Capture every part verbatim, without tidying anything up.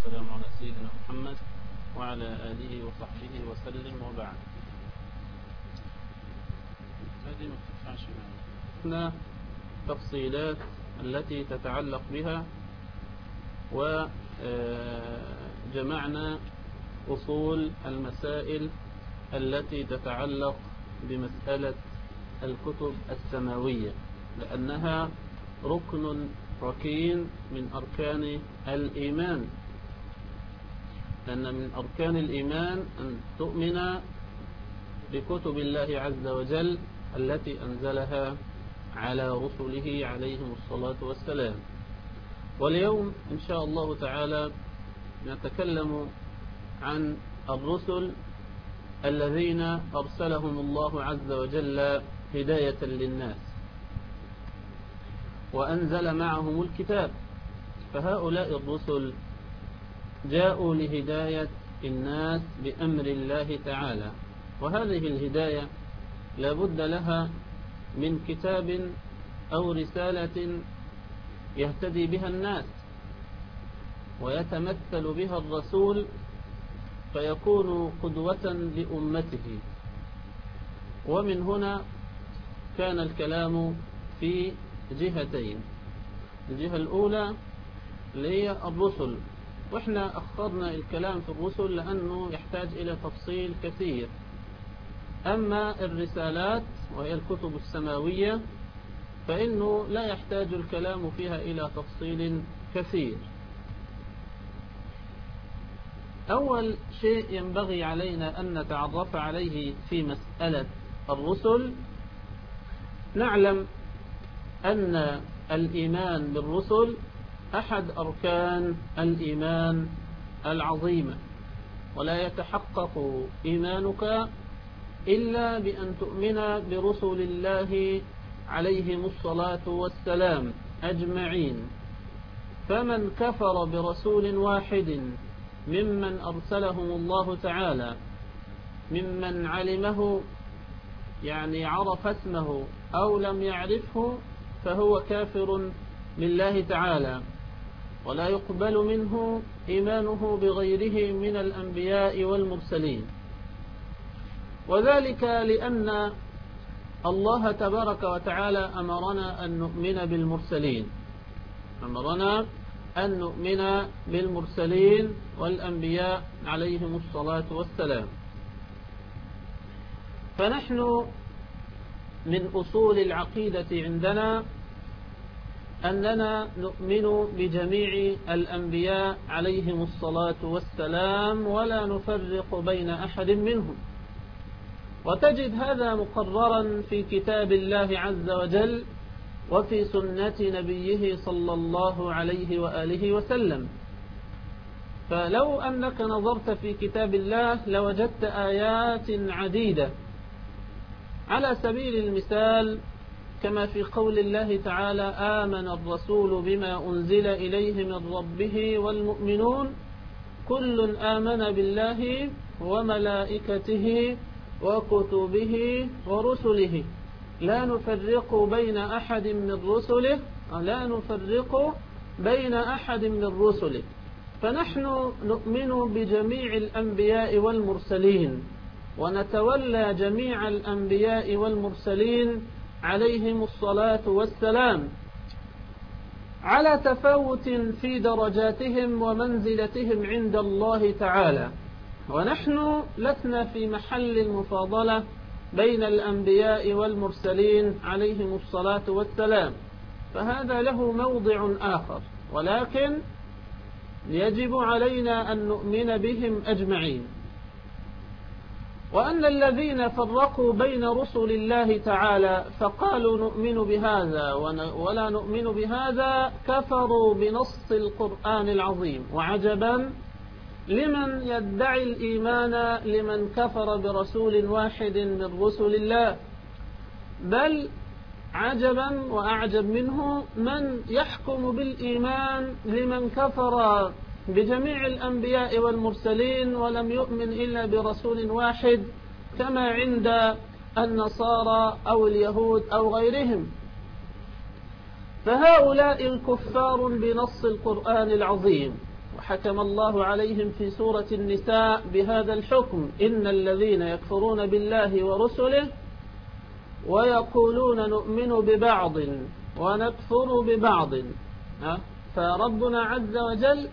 والسلام على سيدنا محمد وعلى آله وصحبه وسلم وبعد. هذه ما تنفعش معنا تفصيلات التي تتعلق بها، وجمعنا أصول المسائل التي تتعلق بمسألة الكتب السماوية، لأنها ركن ركين من أركان الإيمان، لأن من أركان الإيمان أن تؤمن بكتب الله عز وجل التي أنزلها على رسله عليهم الصلاة والسلام. واليوم إن شاء الله تعالى نتكلم عن الرسل الذين أرسلهم الله عز وجل هداية للناس وأنزل معهم الكتاب، فهؤلاء الرسل جاءوا لهداية الناس بأمر الله تعالى، وهذه الهداية لا بد لها من كتاب أو رسالة يهتدي بها الناس ويتمثل بها الرسول فيكون قدوة لأمته. ومن هنا كان الكلام في جهتين، الجهة الأولى اللي هي الرسل، وإحنا أخرنا الكلام في الرسل لأنه يحتاج إلى تفصيل كثير. أما الرسالات وهي الكتب السماوية فإنه لا يحتاج الكلام فيها إلى تفصيل كثير. أول شيء ينبغي علينا أن نتعرف عليه في مسألة الرسل، نعلم أن الإيمان بالرسل أحد أركان الإيمان العظيمة، ولا يتحقق إيمانك إلا بأن تؤمن برسل الله عليهم الصلاة والسلام أجمعين. فمن كفر برسول واحد ممن أرسلهم الله تعالى، ممن علمه يعني عرف اسمه أو لم يعرفه، فهو كافر بالله تعالى، ولا يقبل منه إيمانه بغيره من الأنبياء والمرسلين. وذلك لأن الله تبارك وتعالى أمرنا أن نؤمن بالمرسلين، أمرنا أن نؤمن بالمرسلين والأنبياء عليهم الصلاة والسلام. فنحن من أصول العقيدة عندنا أننا نؤمن بجميع الأنبياء عليهم الصلاة والسلام ولا نفرق بين أحد منهم، وتجد هذا مقررا في كتاب الله عز وجل وفي سنة نبيه صلى الله عليه وآله وسلم. فلو أنك نظرت في كتاب الله لوجدت آيات عديدة، على سبيل المثال كما في قول الله تعالى: آمن الرسول بما أنزل إليه من ربه والمؤمنون كل آمن بالله وملائكته وكتبه ورسله لا نفرق بين أحد من رسله لا نفرق بين أحد من رسله. فنحن نؤمن بجميع الأنبياء والمرسلين ونتولى جميع الأنبياء والمرسلين عليهم الصلاة والسلام، على تفاوت في درجاتهم ومنزلتهم عند الله تعالى. ونحن لسنا في محل المفاضلة بين الأنبياء والمرسلين عليهم الصلاة والسلام، فهذا له موضع آخر، ولكن يجب علينا أن نؤمن بهم أجمعين. وأن الذين فرقوا بين رسل الله تعالى فقالوا نؤمن بهذا ولا نؤمن بهذا كفروا بنص القرآن العظيم. وعجبا لمن يدعي الإيمان لمن كفر برسول واحد من رسل الله، بل عجبا وأعجب منه من يحكم بالإيمان لمن كفر بجميع الأنبياء والمرسلين ولم يؤمن إلا برسول واحد، كما عند النصارى أو اليهود أو غيرهم. فهؤلاء الكفار بنص القرآن العظيم، وحكم الله عليهم في سورة النساء بهذا الحكم: إن الذين يكفرون بالله ورسله ويقولون نؤمن ببعض ونكفر ببعض. فربنا عز وجل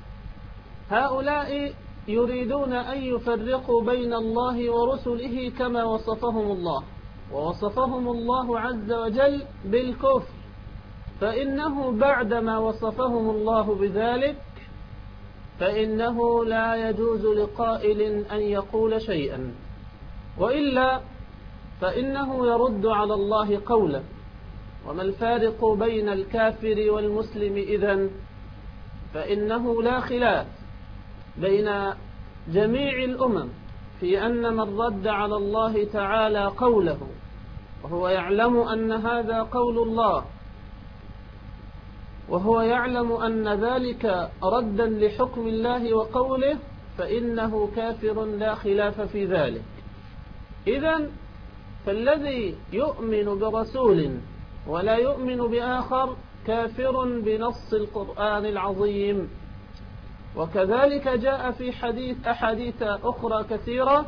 هؤلاء يريدون أن يفرقوا بين الله ورسله كما وصفهم الله، ووصفهم الله عز وجل بالكفر، فإنه بعدما وصفهم الله بذلك فإنه لا يجوز لقائل أن يقول شيئا، وإلا فإنه يرد على الله قوله. وما الفارق بين الكافر والمسلم إذن؟ فإنه لا خلاف بين جميع الأمم في أن من رد على الله تعالى قوله وهو يعلم أن هذا قول الله، وهو يعلم أن ذلك ردا لحكم الله وقوله، فإنه كافر لا خلاف في ذلك. إذن فالذي يؤمن برسول ولا يؤمن بآخر كافر بنص القرآن العظيم. وكذلك جاء في حديث أحاديث أخرى كثيرة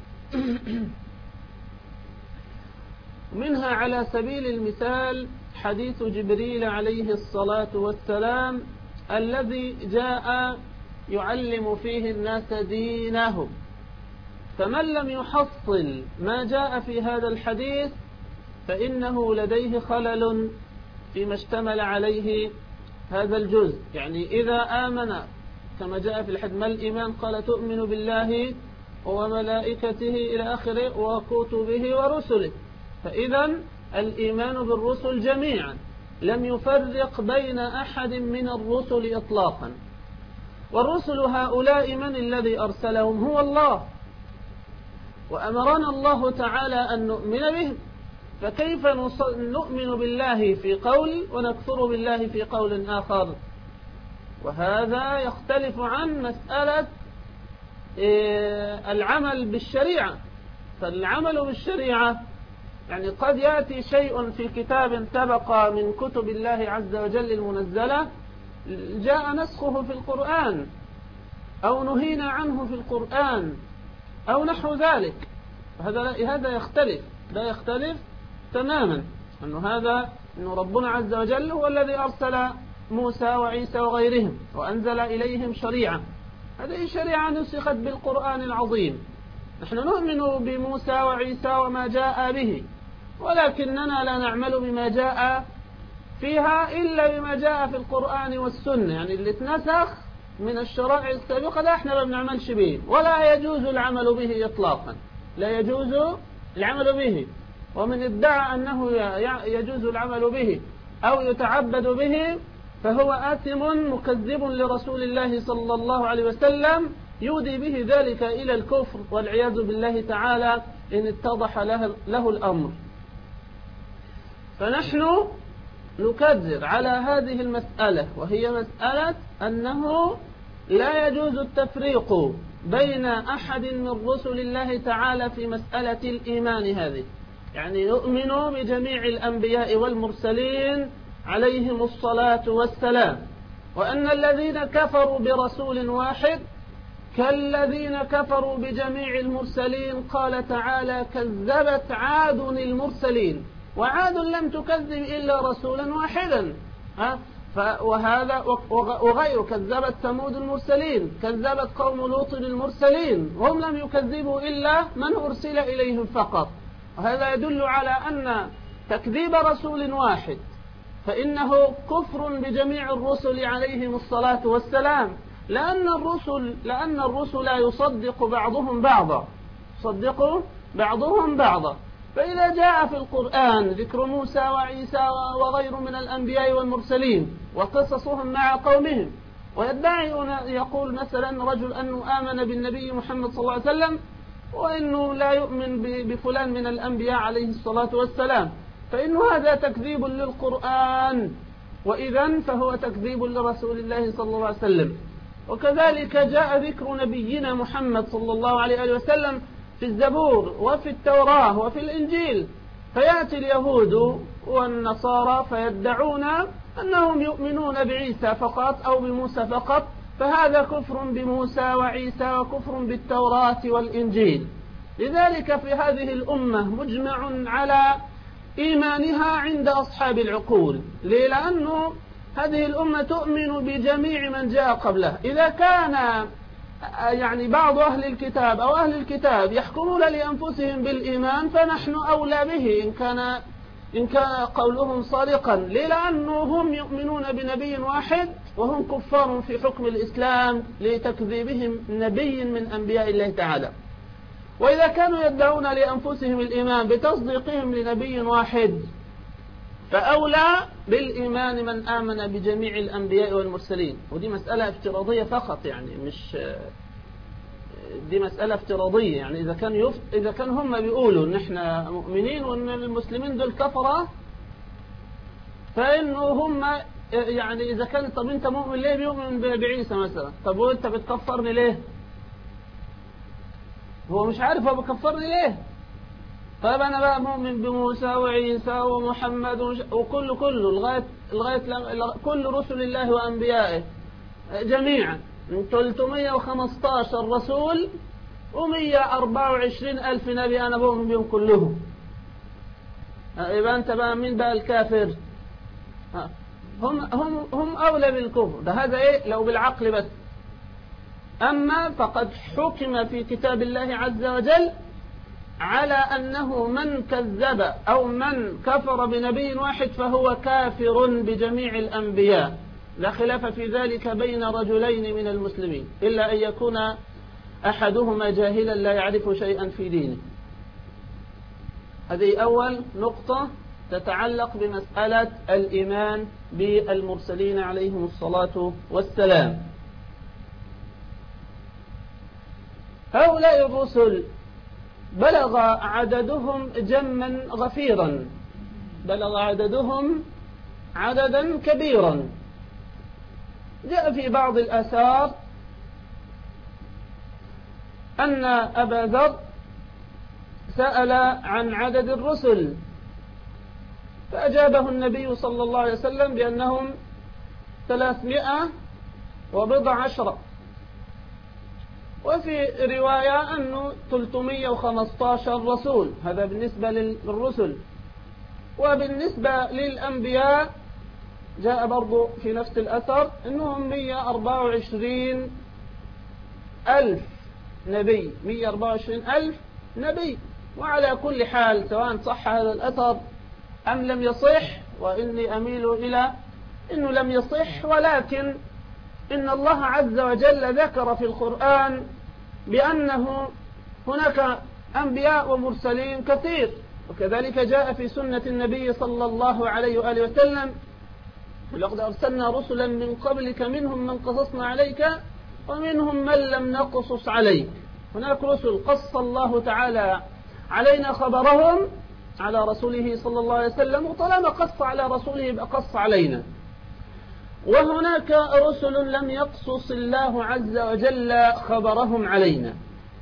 منها على سبيل المثال حديث جبريل عليه الصلاة والسلام الذي جاء يعلم فيه الناس دينهم، فمن لم يحصل ما جاء في هذا الحديث فإنه لديه خلل فيما اشتمل عليه هذا الجزء. يعني إذا آمن كما جاء في الحديث: ما الإيمان؟ قال تؤمن بالله وملائكته إلى آخره وكتبه ورسله. فإذا الإيمان بالرسل جميعا، لم يفرق بين أحد من الرسل إطلاقا. والرسل هؤلاء من الذي أرسلهم؟ هو الله، وأمرنا الله تعالى أن نؤمن بهم، فكيف نؤمن بالله في قول ونكفر بالله في قول آخر؟ وهذا يختلف عن مسألة العمل بالشريعة. فالعمل بالشريعة يعني قد يأتي شيء في كتاب سبق من كتب الله عز وجل المنزلة جاء نسخه في القرآن، أو نهينا عنه في القرآن، أو نحو ذلك. هذا هذا يختلف، لا يختلف تماما أنه هذا أنه ربنا عز وجل هو الذي أرسل موسى وعيسى وغيرهم وأنزل إليهم شريعة. هذه الشريعة نسخت بالقرآن العظيم. نحن نؤمن بموسى وعيسى وما جاء به، ولكننا لا نعمل بما جاء فيها إلا بما جاء في القرآن والسنة. يعني اللي اتنسخ من الشرائع السابقة لا احنا ما بنعملش به، ولا يجوز العمل به إطلاقا، لا يجوز العمل به. ومن ادعى أنه يجوز العمل به أو يتعبد به فهو آثم مكذب لرسول الله صلى الله عليه وسلم، يودي به ذلك إلى الكفر والعياذ بالله تعالى إن اتضح له, له الأمر. فنحن نكذب على هذه المسألة، وهي مسألة أنه لا يجوز التفريق بين أحد من رسل الله تعالى في مسألة الإيمان هذه. يعني نؤمن بجميع الأنبياء والمرسلين عليهم الصلاة والسلام، وأن الذين كفروا برسول واحد كالذين كفروا بجميع المرسلين. قال تعالى: كذبت عاد المرسلين، وعاد لم تكذب إلا رسولا واحدا. وهذا وغيره، كذبت ثمود المرسلين، كذبت قوم لوط المرسلين، وهم لم يكذبوا إلا من أرسل إليهم فقط. وهذا يدل على أن تكذيب رسول واحد فإنه كفر بجميع الرسل عليهم الصلاة والسلام، لأن الرسل لأن الرسل يصدق بعضهم بعضا، يصدق بعضهم بعضا. فإذا جاء في القرآن ذكر موسى وعيسى وغير من الأنبياء والمرسلين وقصصهم مع قومهم، ويدعي يقول مثلا رجل أنه آمن بالنبي محمد صلى الله عليه وسلم وإنه لا يؤمن بفلان من الأنبياء عليه الصلاة والسلام، فإن هذا تكذيب للقرآن، وإذن فهو تكذيب لرسول الله صلى الله عليه وسلم. وكذلك جاء ذكر نبينا محمد صلى الله عليه وسلم في الزبور وفي التوراة وفي الإنجيل، فيأتي اليهود والنصارى فيدعون أنهم يؤمنون بعيسى فقط أو بموسى فقط، فهذا كفر بموسى وعيسى وكفر بالتوراة والإنجيل. لذلك في هذه الأمة مجمع على إيمانها عند أصحاب العقول. ليه؟ لأنه هذه الأمة تؤمن بجميع من جاء قبله. إذا كان يعني بعض أهل الكتاب أو أهل الكتاب يحكمون لأنفسهم بالإيمان فنحن أولى به إن كان إن كان قولهم صادقا. ليه؟ لأنه هم يؤمنون بنبي واحد وهم كفار في حكم الإسلام لتكذيبهم نبي من أنبياء الله تعالى. وإذا كانوا يدعون لأنفسهم الإيمان بتصديقهم لنبي واحد فأولى بالإيمان من آمن بجميع الأنبياء والمرسلين. ودي مسألة افتراضية فقط، يعني مش دي مسألة افتراضية. يعني إذا كان يفت... إذا كان هم بيقولوا إن إحنا مؤمنين وإن المسلمين دول كفرة، فإنه هم يعني إذا كان طب أنت مؤمن ليه بيؤمن بعيسى مثلا؟ طب وأنت بتكفرني ليه؟ هو مش عارف هو بكفرني ليه. طيب أنا بقى مؤمن بموسى وعيسى ومحمد وكل كله لغاية لغاية كل رسل الله وأنبيائه جميعا ثلاثمائة وخمسة عشر رسول ومئة وأربعة وعشرين ألف نبي أنا بؤمن بهم كلهم. يبقى أنت بقى مين بقى الكافر؟ هم هم هم أولى بالكفر. ده هذا إيه لو بالعقل بس. أما فقد حكم في كتاب الله عز وجل على أنه من كذب أو من كفر بنبي واحد فهو كافر بجميع الأنبياء، لا خلاف في ذلك بين رجلين من المسلمين إلا أن يكون أحدهما جاهلا لا يعرف شيئا في دينه. هذه أول نقطة تتعلق بمسألة الإيمان بالمرسلين عليهم الصلاة والسلام. هؤلاء الرسل بلغ عددهم جما غفيرا، بلغ عددهم عددا كبيرا. جاء في بعض الآثار أن أبا ذر سأل عن عدد الرسل فأجابه النبي صلى الله عليه وسلم بأنهم ثلاثمائة وبضع عشرة، وفي رواية أنه ثلاثمائة وخمسة عشر رسول. هذا بالنسبة للرسل. وبالنسبة للأنبياء جاء برضو في نفس الأثر أنهم مئة وأربعة وعشرين ألف نبي، مئة وأربعة وعشرين ألف نبي. وعلى كل حال سواء صح هذا الأثر أم لم يصح، وإني أميل إلى أنه لم يصح، ولكن إن الله عز وجل ذكر في القرآن بأنه هناك أنبياء ومرسلين كثير، وكذلك جاء في سنة النبي صلى الله عليه وآله وسلم ولقد أرسلنا رسلا من قبلك منهم من قصصنا عليك ومنهم من لم نقصص عليك. هناك رسل قص الله تعالى علينا خبرهم على رسوله صلى الله عليه وسلم، وطالما قص على رسوله يبقى قص علينا. وهناك رسل لم يقصص الله عز وجل خبرهم علينا.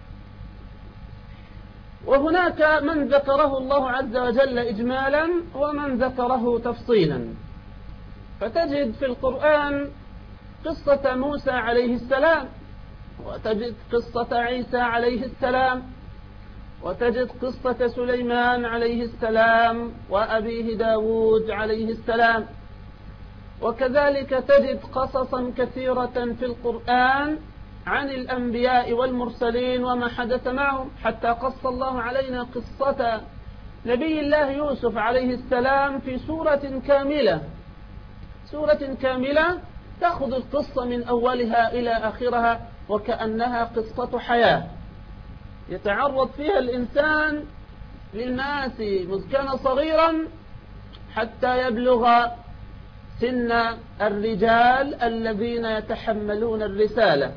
وهناك من ذكره الله عز وجل إجمالا ومن ذكره تفصيلا. فتجد في القرآن قصة موسى عليه السلام، وتجد قصة عيسى عليه السلام، وتجد قصة سليمان عليه السلام وأبيه داود عليه السلام. وكذلك تجد قصصا كثيرة في القرآن عن الأنبياء والمرسلين وما حدث معهم، حتى قص الله علينا قصة نبي الله يوسف عليه السلام في سورة كاملة، سورة كاملة تأخذ القصة من أولها إلى آخرها وكأنها قصة حياة يتعرض فيها الإنسان للمآسي مذ كان صغيرا حتى يبلغ سن الرجال الذين يتحملون الرسالة.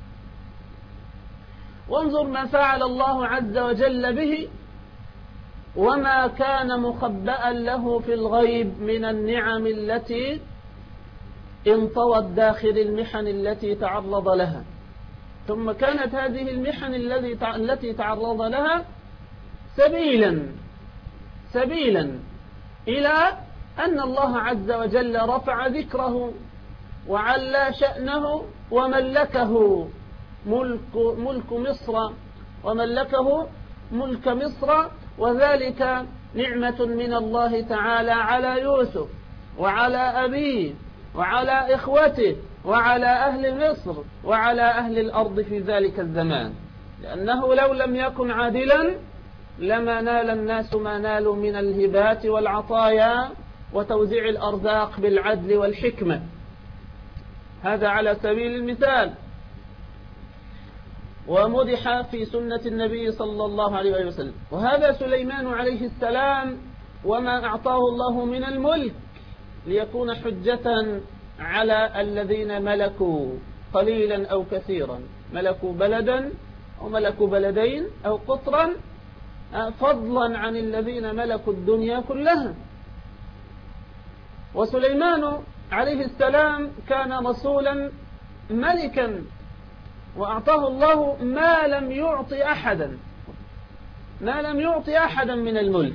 وانظر ما فعل الله عز وجل به وما كان مخبأ له في الغيب من النعم التي انطوت داخل المحن التي تعرض لها. ثم كانت هذه المحن التي تعرض لها سبيلا سبيلا إلى أن الله عز وجل رفع ذكره وعلى شأنه وملكه ملك, ملك مصر وملكه ملك مصر، وذلك نعمة من الله تعالى على يوسف وعلى أبيه وعلى إخوته وعلى أهل مصر وعلى أهل الأرض في ذلك الزمان، لأنه لو لم يكن عادلا لما نال الناس ما نالوا من الهبات والعطايا وتوزيع الأرزاق بالعدل والحكمة. هذا على سبيل المثال. ومدح في سنة النبي صلى الله عليه وسلم. وهذا سليمان عليه السلام وما أعطاه الله من الملك ليكون حجة على الذين ملكوا قليلا أو كثيرا، ملكوا بلدا أو ملكوا بلدين أو قطرا، فضلا عن الذين ملكوا الدنيا كلها. وسليمان عليه السلام كان رسولا ملكا، وأعطاه الله ما لم يعطي أحدا ما لم يعطي أحدا من الملك.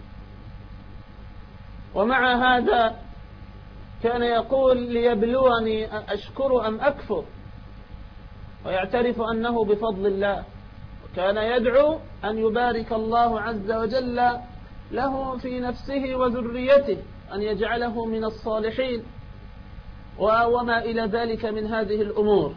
ومع هذا كان يقول ليبلوني أشكر أم أكفر، ويعترف أنه بفضل الله، وكان يدعو أن يبارك الله عز وجل له في نفسه وذريته، أن يجعله من الصالحين وما إلى ذلك من هذه الأمور.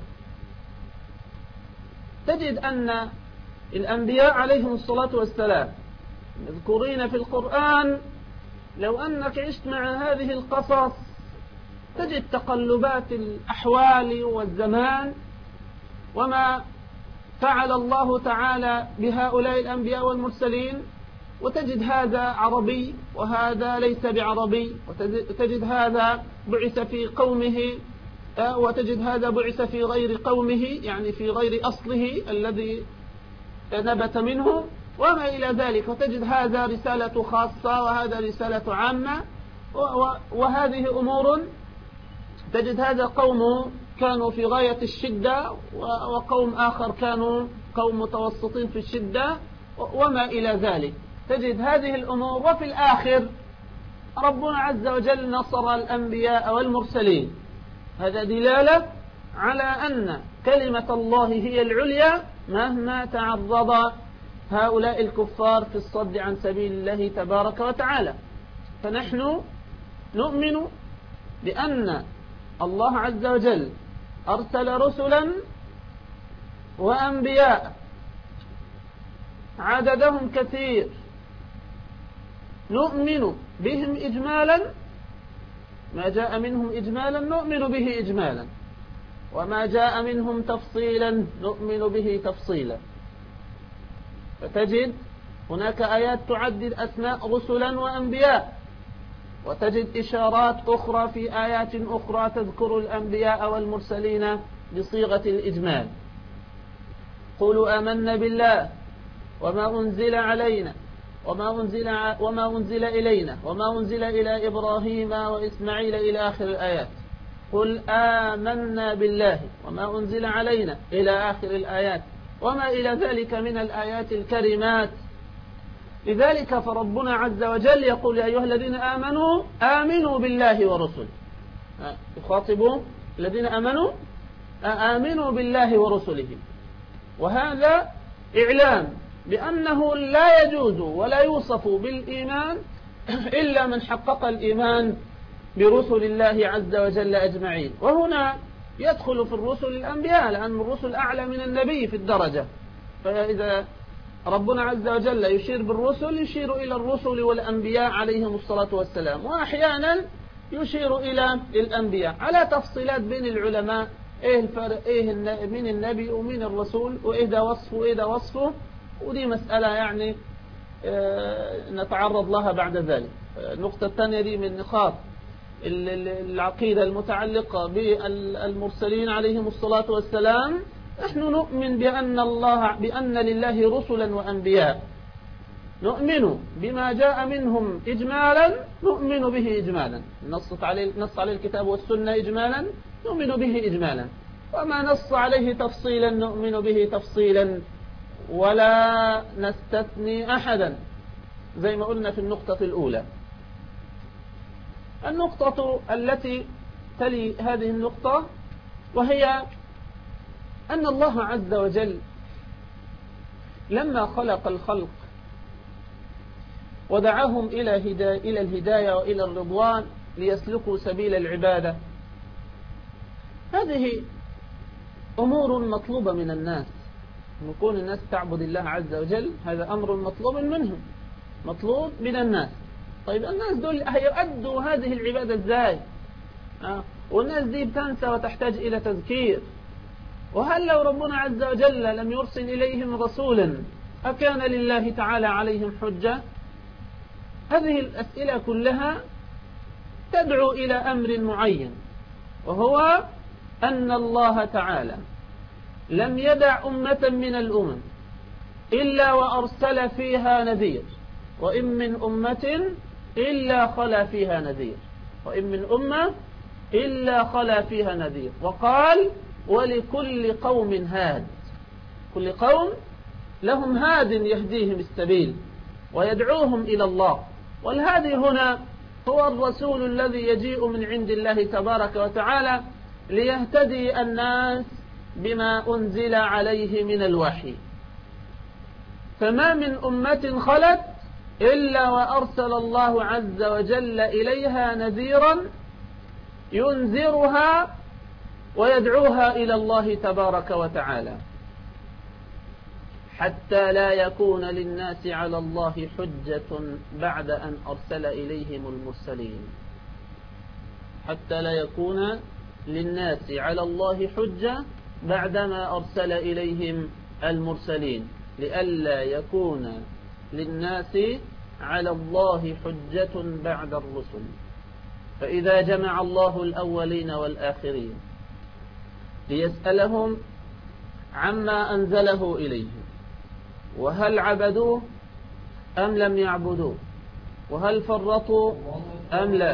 تجد أن الأنبياء عليهم الصلاة والسلام مذكورين في القرآن، لو أنك عشت مع هذه القصص تجد تقلبات الأحوال والزمان وما فعل الله تعالى بهؤلاء الأنبياء والمرسلين، وتجد هذا عربي وهذا ليس بعربي، وتجد هذا بعث في قومه وتجد هذا بعث في غير قومه، يعني في غير أصله الذي نبت منه وما إلى ذلك، وتجد هذا رسالة خاصة وهذا رسالة عامة، وهذه أمور. تجد هذا قوم كانوا في غاية الشدة وقوم آخر كانوا قوم متوسطين في الشدة وما إلى ذلك. تجد هذه الأمور، وفي الآخر ربنا عز وجل نصر الأنبياء والمرسلين. هذا دلالة على أن كلمة الله هي العليا مهما تعرض هؤلاء الكفار في الصد عن سبيل الله تبارك وتعالى. فنحن نؤمن بأن الله عز وجل أرسل رسلا وأنبياء عددهم كثير، نؤمن بهم إجمالا، ما جاء منهم إجمالا نؤمن به إجمالا، وما جاء منهم تفصيلا نؤمن به تفصيلا. فتجد هناك آيات تعدد أسماء رسلا وأنبياء، وتجد إشارات أخرى في آيات أخرى تذكر الأنبياء والمرسلين بصيغة الإجمال. قولوا آمنا بالله وما أنزل علينا وما أنزل, وما أنزل إلينا وما أنزل إلى إبراهيم وإسماعيل إلى آخر الآيات. قل آمنا بالله وما أنزل علينا إلى آخر الآيات وما إلى ذلك من الآيات الكريمات. لذلك فربنا عز وجل يقول يا أيها الذين آمنوا آمنوا بالله ورسله، يخاطبوا الذين آمنوا آمنوا بالله ورسله. وهذا إعلام بأنه لا يجوز ولا يوصف بالإيمان إلا من حقق الإيمان برسل الله عز وجل أجمعين. وهنا يدخل في الرسل الأنبياء، لأن الرسل أعلى من النبي في الدرجة. فإذا ربنا عز وجل يشير بالرسل يشير إلى الرسل والأنبياء عليهم الصلاة والسلام، وأحيانا يشير إلى الأنبياء على تفصيلات بين العلماء، إيه الفرق، إيه من النبي ومن الرسول، وإيه ده وصفه وإيه ده وصفه، ودي مسألة يعني نتعرض لها بعد ذلك. النقطة الثانية دي من نقاط العقيدة المتعلقة بالمرسلين عليهم الصلاة والسلام. نحن نؤمن بأن الله بأن لله رسلا وأنبياء، نؤمن بما جاء منهم إجمالا نؤمن به إجمالا، نص عليه نص عليه الكتاب والسنة إجمالا نؤمن به إجمالا، وما نص عليه تفصيلا نؤمن به تفصيلا، ولا نستثني أحدا زي ما قلنا في النقطة الأولى. النقطة التي تلي هذه النقطة وهي أن الله عز وجل لما خلق الخلق ودعاهم إلى هدا... إلى الهداية وإلى الرضوان ليسلكوا سبيل العبادة، هذه أمور مطلوبة من الناس، يكون الناس تعبد الله عز وجل، هذا أمر مطلوب منهم، مطلوب من الناس. طيب الناس دول هيؤدوا هذه العبادة ازاي؟ أه؟ والناس دي بتنسى وتحتاج إلى تذكير. وهل لو ربنا عز وجل لم يرسل إليهم رسولا أكان لله تعالى عليهم حجة؟ هذه الأسئلة كلها تدعو إلى أمر معين، وهو أن الله تعالى لم يدع أمة من الأمم إلا وأرسل فيها نذير، وإن من أمة إلا خلا فيها نذير، وإن من أمة إلا خلا فيها نذير. وقال ولكل قوم هاد، كل قوم لهم هاد يهديهم السبيل ويدعوهم إلى الله. والهادي هنا هو الرسول الذي يجيء من عند الله تبارك وتعالى ليهتدي الناس بما أنزل عليه من الوحي. فما من أمة خلت إلا وأرسل الله عز وجل إليها نذيرا ينذرها ويدعوها إلى الله تبارك وتعالى، حتى لا يكون للناس على الله حجة بعد أن أرسل إليهم المرسلين، حتى لا يكون للناس على الله حجة بعدما أرسل إليهم المرسلين، لئلا يكون للناس على الله حجة بعد الرسل. فإذا جمع الله الأولين والآخرين ليسألهم عما أنزله إليهم، وهل عبدوه أم لم يعبدوه، وهل فرطوا أم لا،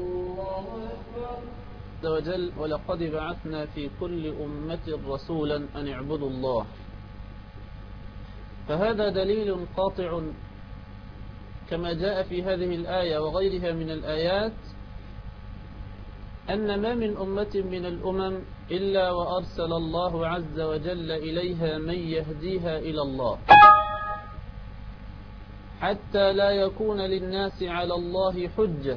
عز وجل ولقد بعثنا في كل أمة رسولا أن اعبدوا الله. فهذا دليل قاطع كما جاء في هذه الآية وغيرها من الآيات أن ما من أمة من الأمم إلا وأرسل الله عز وجل إليها من يهديها إلى الله، حتى لا يكون للناس على الله حجة.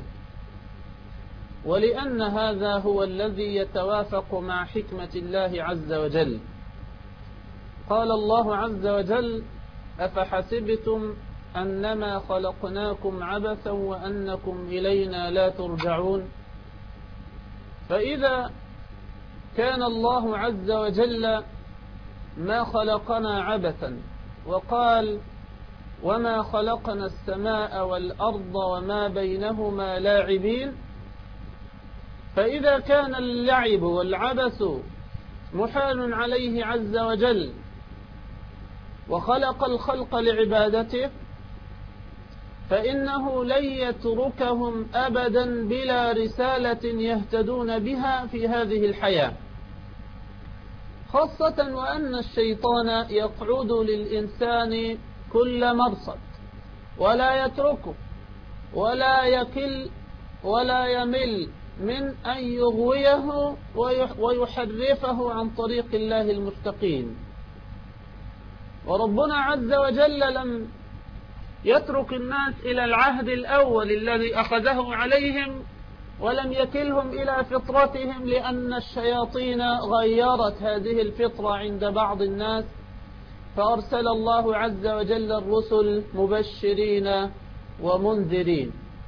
ولأن هذا هو الذي يتوافق مع حكمة الله عز وجل. قال الله عز وجل أفحسبتم أنما خلقناكم عبثا وأنكم إلينا لا ترجعون. فإذا كان الله عز وجل ما خلقنا عبثا، وقال وما خلقنا السماء والأرض وما بينهما لاعبين، فإذا كان اللعب والعبث محال عليه عز وجل وخلق الخلق لعبادته، فإنه لن يتركهم أبدا بلا رسالة يهتدون بها في هذه الحياة، خاصة وأن الشيطان يقعد للإنسان كل مرصد ولا يتركه ولا يكل ولا يمل من أن يغويه ويحرفه عن طريق الله المستقيم. وربنا عز وجل لم يترك الناس إلى العهد الأول الذي أخذه عليهم ولم يكلهم إلى فطرتهم، لأن الشياطين غيرت هذه الفطرة عند بعض الناس، فأرسل الله عز وجل الرسل مبشرين ومنذرين.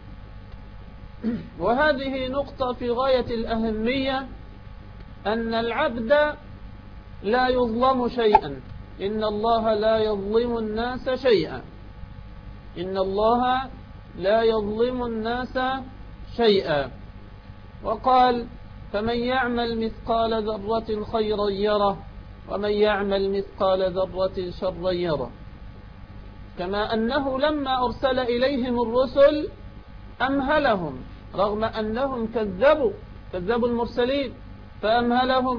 وهذه نقطة في غاية الأهمية، أن العبد لا يظلم شيئا، إن الله لا يظلم الناس شيئا، إن الله لا يظلم الناس شيئا. وقال فمن يعمل مثقال ذرة خيرا يره ومن يعمل مثقال ذرة شرا يره. كما أنه لما أرسل إليهم الرسل أمهلهم، رغم أنهم كذبوا كذبوا المرسلين فأمهلهم،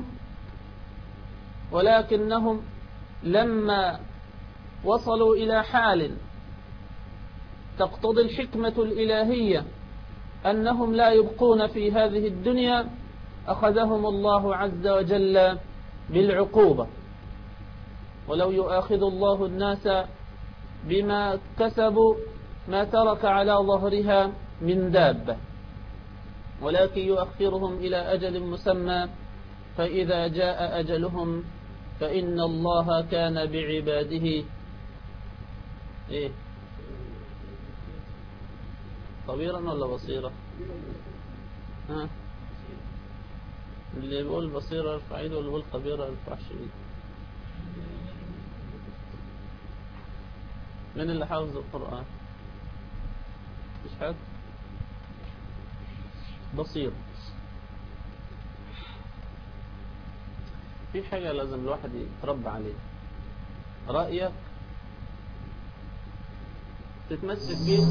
ولكنهم لما وصلوا إلى حال تقتضي الحكمة الإلهية أنهم لا يبقون في هذه الدنيا، أخذهم الله عز وجل بالعقوبة. ولو يؤاخذ الله الناس بما كسبوا ما ترك على ظهرها من دابة، ولكن يؤخرهم إلى أجل مسمى، فإذا جاء أجلهم فإن الله كان بعباده إيه خبيرا ولا بصيرا؟ ها؟ اللي يقول بصيرا يرفع ايده واللي يقول خبيرا يرفعش ايده. من اللي حافظ القرآن؟ مش حد؟ بصير. في حاجة لازم الواحد يتربى عليها، رأيك تتمسك بيه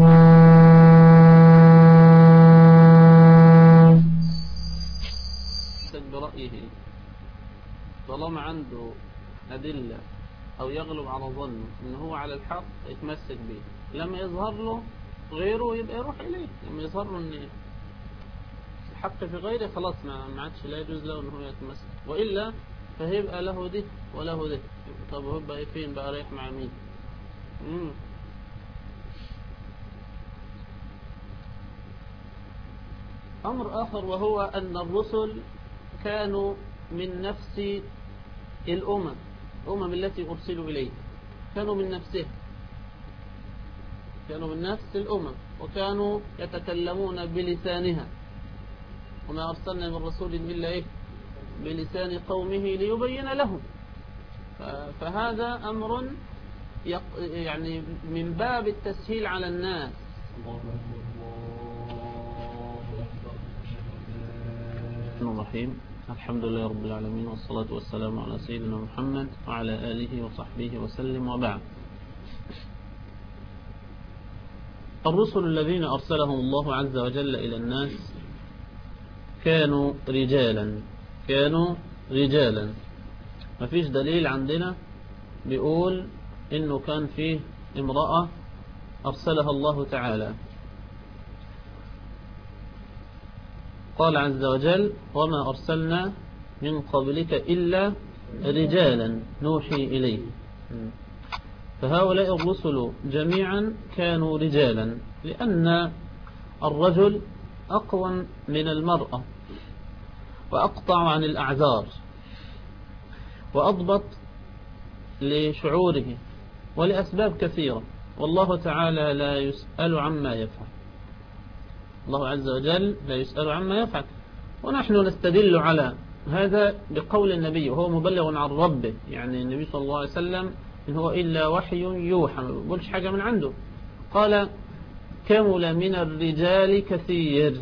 برأيه طالما عنده أدلة أو يغلب على ظنه إن هو على الحق يتمسك به. لما يظهر له غيره يبقى يروح إليه. لما يظهر له إن الحق في غيره خلاص ما عادش لا يجوز له إن هو يتمسك، وإلا فهيبقى له ده وله ده. طب هو بقى فين بقى رايح مع مين؟ مم. أمر آخر وهو أن الرسل كانوا من نفس الأمم الأمم التي أرسلوا إليه، كانوا من نفسها، كانوا من نفس الأمم وكانوا يتكلمون بلسانها، وما أرسلنا من رسول إلا إيه بلسان قومه ليبين لهم. فهذا أمر يعني من باب التسهيل على الناس. الرحيم. الحمد لله رب العالمين، والصلاة والسلام على سيدنا محمد وعلى آله وصحبه وسلم، وبعد. الرسل الذين أرسلهم الله عز وجل إلى الناس كانوا رجالا كانوا رجالا ما فيش دليل عندنا بيقول إنه كان فيه امرأة أرسلها الله تعالى. قال عز وجل: وما أرسلنا من قبلك إلا رجالا نوحي إليه. فهؤلاء الرسل جميعا كانوا رجالا، لأن الرجل أقوم من المرأة وأقطع عن الأعذار وأضبط لشعوره ولأسباب كثيرة، والله تعالى لا يسأل عما يفعل. الله عز وجل لا يسأل عما يفعل، ونحن نستدل على هذا بقول النبي وهو مبلغ عن ربه. يعني النبي صلى الله عليه وسلم إن هو إلا وحي يوحى، ما بيقولش حاجة من عنده. قال: كمل من الرجال كثير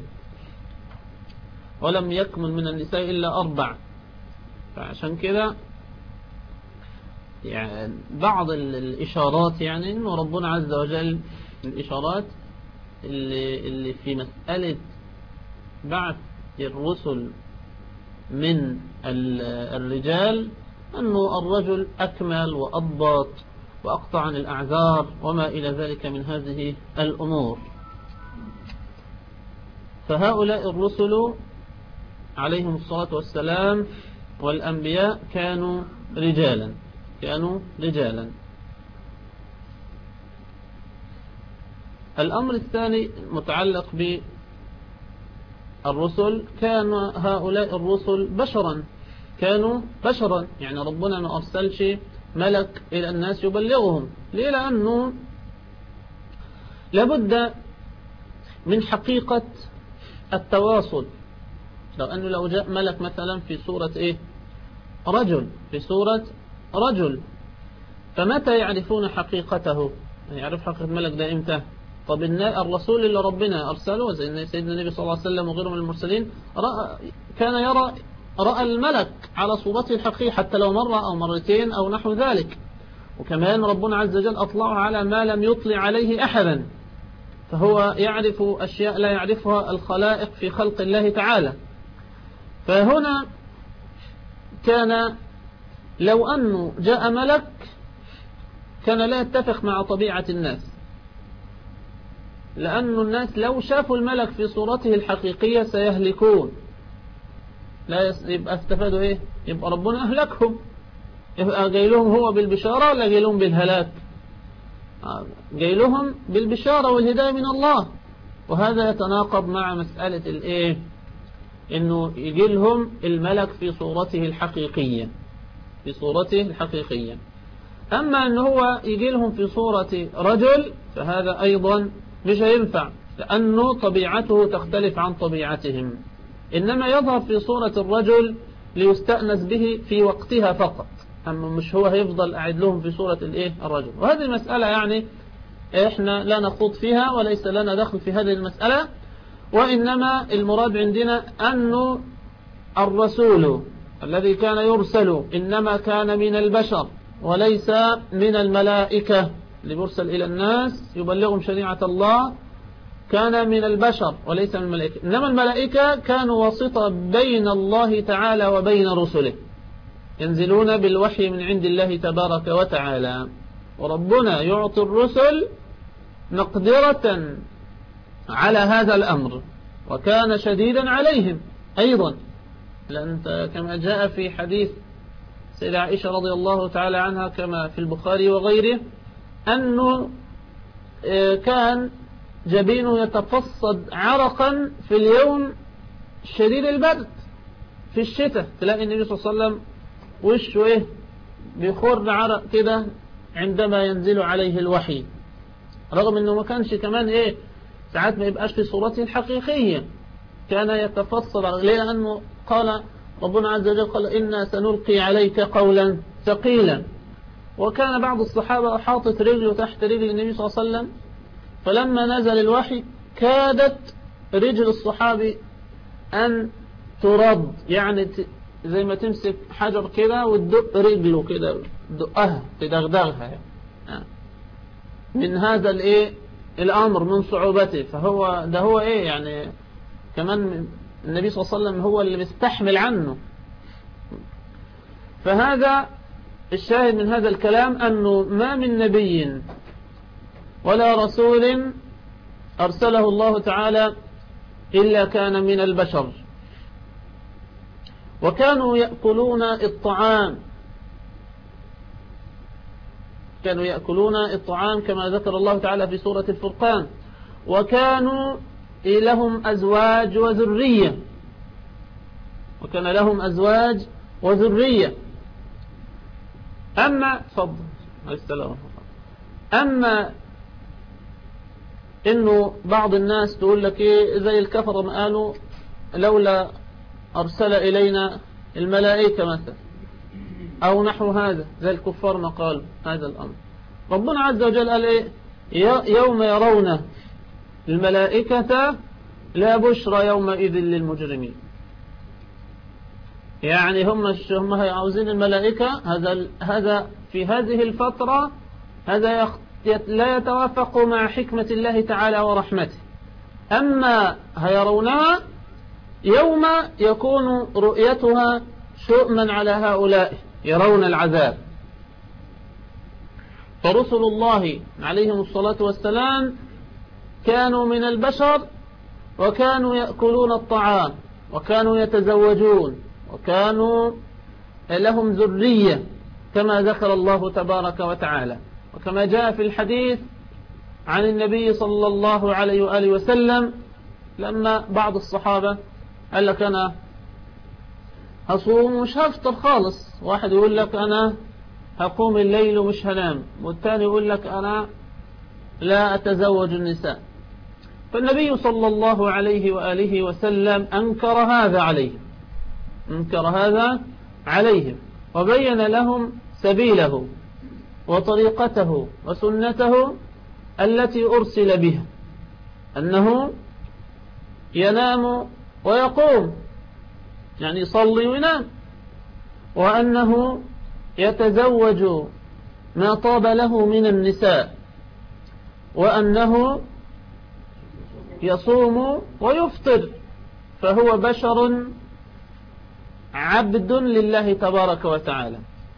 ولم يكمل من النساء إلا أربع. فعشان كده يعني بعض الإشارات، يعني إنه ربنا عز وجل الإشارات اللي, اللي في مسألة بعث الرسل من الرجال أنه الرجل أكمل وأضبط وأقطع عن الأعذار وما إلى ذلك من هذه الأمور. فهؤلاء الرسل عليهم الصلاة والسلام والأنبياء كانوا رجالا كانوا رجالا الأمر الثاني متعلق بالرسل، كان هؤلاء الرسل بشرا كانوا بشرا يعني ربنا ما أرسلش ملك إلى الناس يبلغهم. ليه؟ لأنه لابد من حقيقة التواصل. لو أنه لو جاء ملك مثلا في صورة إيه؟ رجل في صورة رجل فمتى يعرفون حقيقته؟ يعرف حقيقة الملك ده إمتى؟ طب الرسول اللي ربنا أرسله زي سيدنا النبي صلى الله عليه وسلم وغيره من المرسلين رأى كان يرى رأى الملك على صورته الحقيقية حتى لو مرة أو مرتين أو نحو ذلك. وكمان ربنا عز وجل أطلعه على ما لم يطلع عليه أحدا، فهو يعرف أشياء لا يعرفها الخلائق في خلق الله تعالى. فهنا كان لو أنه جاء ملك كان لا يتفق مع طبيعة الناس، لأن الناس لو شافوا الملك في صورته الحقيقية سيهلكون، لا يس... يبقى استفادوا إيه؟ يبقى ربنا أهلكهم. يبقى جاي لهم هو بالبشارة ولا جاي لهم بالهلاك؟ جاي لهم بالبشارة والهداية من الله. وهذا يتناقض مع مسألة الإيه؟ إنه يجي لهم الملك في صورته الحقيقية، في صورته الحقيقية. أما أنه هو يجي لهم في صورة رجل فهذا أيضا مش هينفع، لأنه طبيعته تختلف عن طبيعتهم، إنما يظهر في صورة الرجل ليستأنس به في وقتها فقط، أما مش هو هيفضل قاعد لهم في صورة الإيه؟ الرجل. وهذه المسألة يعني إحنا لا نخوض فيها وليس لنا دخل في هذه المسألة، وإنما المراد عندنا أنه الرسول الذي كان يرسل إنما كان من البشر وليس من الملائكة اللي يرسل إلى الناس يبلغهم شريعة الله، كان من البشر وليس من الملائكة. إنما الملائكة كانوا واسطة بين الله تعالى وبين رسله، ينزلون بالوحي من عند الله تبارك وتعالى، وربنا يعطي الرسل مقدرة على هذا الأمر، وكان شديدا عليهم أيضا، لأن كما جاء في حديث سيدة عائشة رضي الله تعالى عنها كما في البخاري وغيره أنه كان جبينه يتفصد عرقا في اليوم شديد البرد في الشتاء، تلاقي النبي صلى الله عليه وسلم وشه إيه بيخر عرق كده عندما ينزل عليه الوحي، رغم أنه ما كانش كمان إيه ساعات ما يبقاش في صورته الحقيقية، كان يتفصل. ليه؟ لأنه قال ربنا عز وجل قال إنا سنلقي عليك قولا ثقيلا، وكان بعض الصحابة حاطط رجله تحت رجل النبي صلى الله عليه وسلم، فلما نزل الوحي كادت رجل الصحابي أن ترد، يعني زي ما تمسك حجر كده وتدق رجله كده تدقها تدغدغها يعني. من هذا الايه الأمر من صعوبته، فهو ده هو ايه يعني كمان النبي صلى الله عليه وسلم هو اللي بيستحمل عنه. فهذا الشاهد من هذا الكلام أنه ما من نبي ولا رسول أرسله الله تعالى إلا كان من البشر، وكانوا يأكلون الطعام كانوا يأكلون الطعام كما ذكر الله تعالى في سورة الفرقان، وكانوا لهم أزواج وذرية وكان لهم أزواج وذرية. أما فضل السلام أما إنه بعض الناس تقول لك إيه زي الكفر ما قالوا لولا أرسل إلينا الملائكة مثلا أو نحو هذا، زي الكفار ما قالوا هذا الأمر. ربنا عز وجل قال إيه يوم يرون الملائكة لا بشرى يومئذ للمجرمين، يعني هم هم عاوزين الملائكة، هذا هذا في هذه الفترة هذا لا يتوافق مع حكمة الله تعالى ورحمته. أما هيرونها يوم يكون رؤيتها شؤما على هؤلاء يرون العذاب. فرسل الله عليهم الصلاة والسلام كانوا من البشر، وكانوا يأكلون الطعام، وكانوا يتزوجون، وكانوا لهم ذرية كما ذكر الله تبارك وتعالى، وكما جاء في الحديث عن النبي صلى الله عليه وآله وسلم لما بعض الصحابة قال لك أنا هصوم مش هفطر خالص، واحد يقول لك أنا هقوم الليل ومش هنام، والثاني يقول لك أنا لا أتزوج النساء. فالنبي صلى الله عليه وآله وسلم أنكر هذا عليهم أنكر هذا عليهم وبين لهم سبيله وطريقته وسنته التي أرسل بها، أنه ينام ويقوم يعني يصلي وينام، وأنه يتزوج ما طاب له من النساء، وأنه يصوم ويفطر، فهو بشر عبد لله تبارك وتعالى.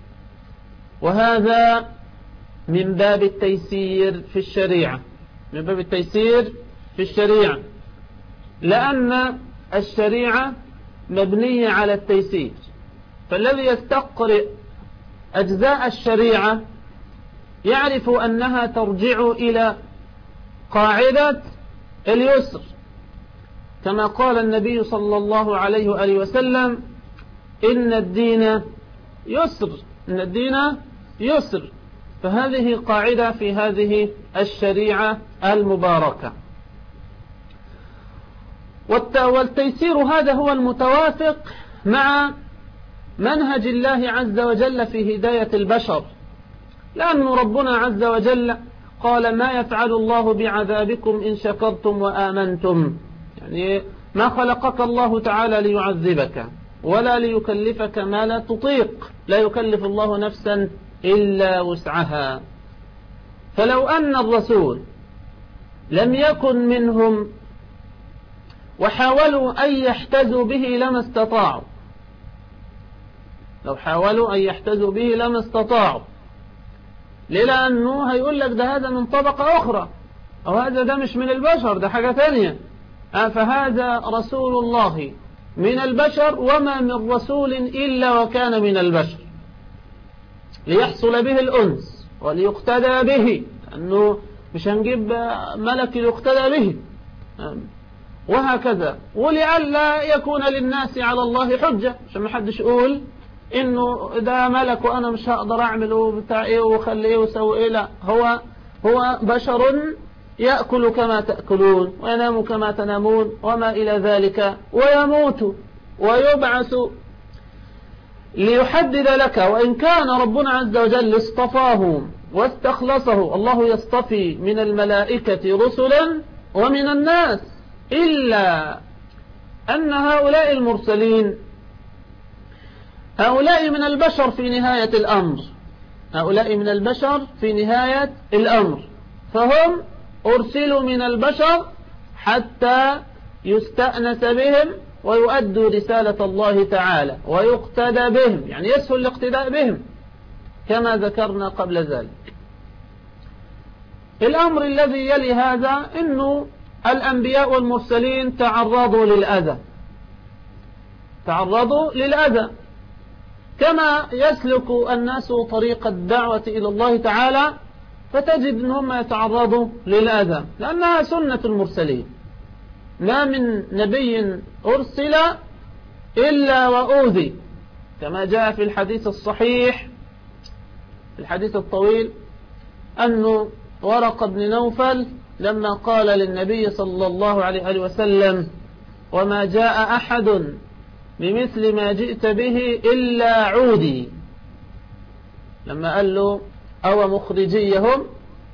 وهذا من باب التيسير في الشريعة من باب التيسير في الشريعة لأن الشريعة مبنية على التيسير، فالذي يستقرئ أجزاء الشريعة يعرف أنها ترجع إلى قاعدة اليسر، كما قال النبي صلى الله عليه وآله وسلم: إن الدين يسر، إن الدين يسر. فهذه قاعدة في هذه الشريعة المباركة. والتيسير هذا هو المتوافق مع منهج الله عز وجل في هداية البشر، لأن ربنا عز وجل قال: ما يفعل الله بعذابكم إن شكرتم وآمنتم. يعني ما خلقك الله تعالى ليعذبك ولا ليكلفك ما لا تطيق، لا يكلف الله نفسا إلا وسعها. فلو أن الرسول لم يكن منهم وحاولوا أن يحتذوا به لما استطاعوا، لو حاولوا أن يحتذوا به لما استطاعوا، لأنه هيقول لك ده هذا من طبقة أخرى، أو هذا ده مش من البشر، ده حاجة تانية. فهذا رسول الله من البشر، وما من رسول إلا وكان من البشر، ليحصل به الأنس وليقتدى به، لأنه مش هنجيب ملك يقتدى به، وهكذا. ولئلا يكون للناس على الله حجة، عشان ما حدش يقول إنه ده ملك وأنا مش هقدر أعمله بتاع إيه وخلي إيه وسوي إيه. لا، هو هو بشر يأكل كما تأكلون وينام كما تنامون وما إلى ذلك، ويموت ويبعث ليحدد لك. وإن كان ربنا عز وجل اصطفاه واستخلصه، الله يصطفي من الملائكة رسلا ومن الناس، إلا أن هؤلاء المرسلين هؤلاء من البشر في نهاية الأمر، هؤلاء من البشر في نهاية الأمر، فهم أرسلوا من البشر حتى يستأنس بهم ويؤدوا رسالة الله تعالى ويقتدى بهم، يعني يسهل الاقتداء بهم كما ذكرنا قبل ذلك. الأمر الذي يلي هذا إنه الأنبياء والمرسلين تعرضوا للأذى، تعرضوا للأذى كما يسلك الناس طريق الدعوة إلى الله تعالى، فتجد أنهم يتعرضوا للأذى، لأنها سنة المرسلين. ما من نبي أرسل إلا وأوذي، كما جاء في الحديث الصحيح، الحديث الطويل، أنه ورقة بن نوفل لما قال للنبي صلى الله عليه وسلم: وما جاء أحد بمثل ما جئت به إلا عودي، لما قال له: أو مخرجيهم.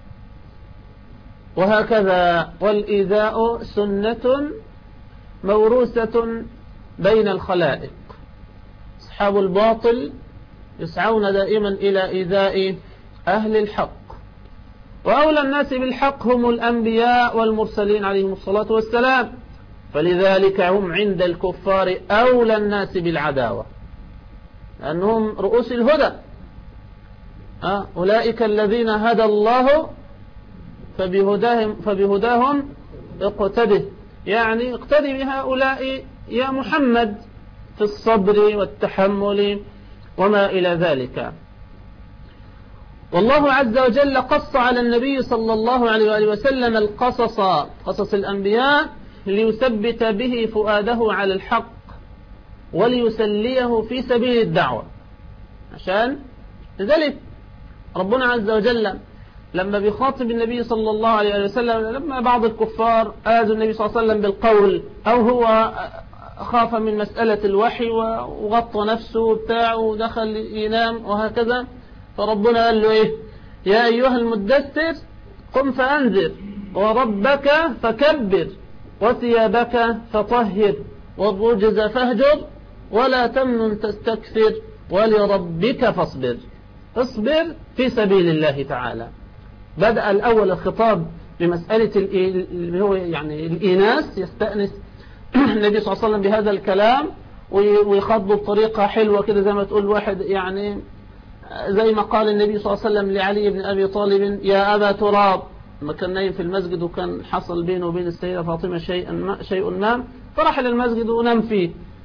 وهكذا، والإيذاء سنة موروثة بين الخلائق. أصحاب الباطل يسعون دائما إلى إيذاء أهل الحق، وأولى الناس بالحق هم الأنبياء والمرسلين عليهم الصلاة والسلام، فلذلك هم عند الكفار أولى الناس بالعداوة، لأنهم رؤوس الهدى. أه؟ أولئك الذين هدى الله فبهداهم, فبهداهم اقتده، يعني اقتدي بهؤلاء يا محمد في الصبر والتحمل وما إلى ذلك. والله عز وجل قص على النبي صلى الله عليه وآله وسلم القصص، قصص الأنبياء، ليثبت به فؤاده على الحق وليسليه في سبيل الدعوة. عشان لذلك ربنا عز وجل لما بيخاطب النبي صلى الله عليه وسلم، لما بعض الكفار آذوا النبي صلى الله عليه وسلم بالقول، أو هو خاف من مسألة الوحي وغطى نفسه بتاعه ودخل ينام وهكذا، فربنا قال له إيه؟ يا أيها المدثر قم فأنذر وربك فكبر وثيابك فطهر والرجز فاهجر ولا تمنن تستكثر ولربك فاصبر. اصبر في سبيل الله تعالى. بدأ الأول الخطاب بمسألة اللي هو يعني الإيناس، يستأنس النبي صلى الله عليه وسلم بهذا الكلام ويخضوا بطريقة حلوة كده، زي ما تقول واحد يعني زي ما قال النبي صلى الله عليه وسلم لعلي بن أبي طالب: يا أبا تراب، لما كان نايم في المسجد وكان حصل بينه وبين السيدة فاطمة شيء ما, شيء ما فراح للمسجد ونام فيه،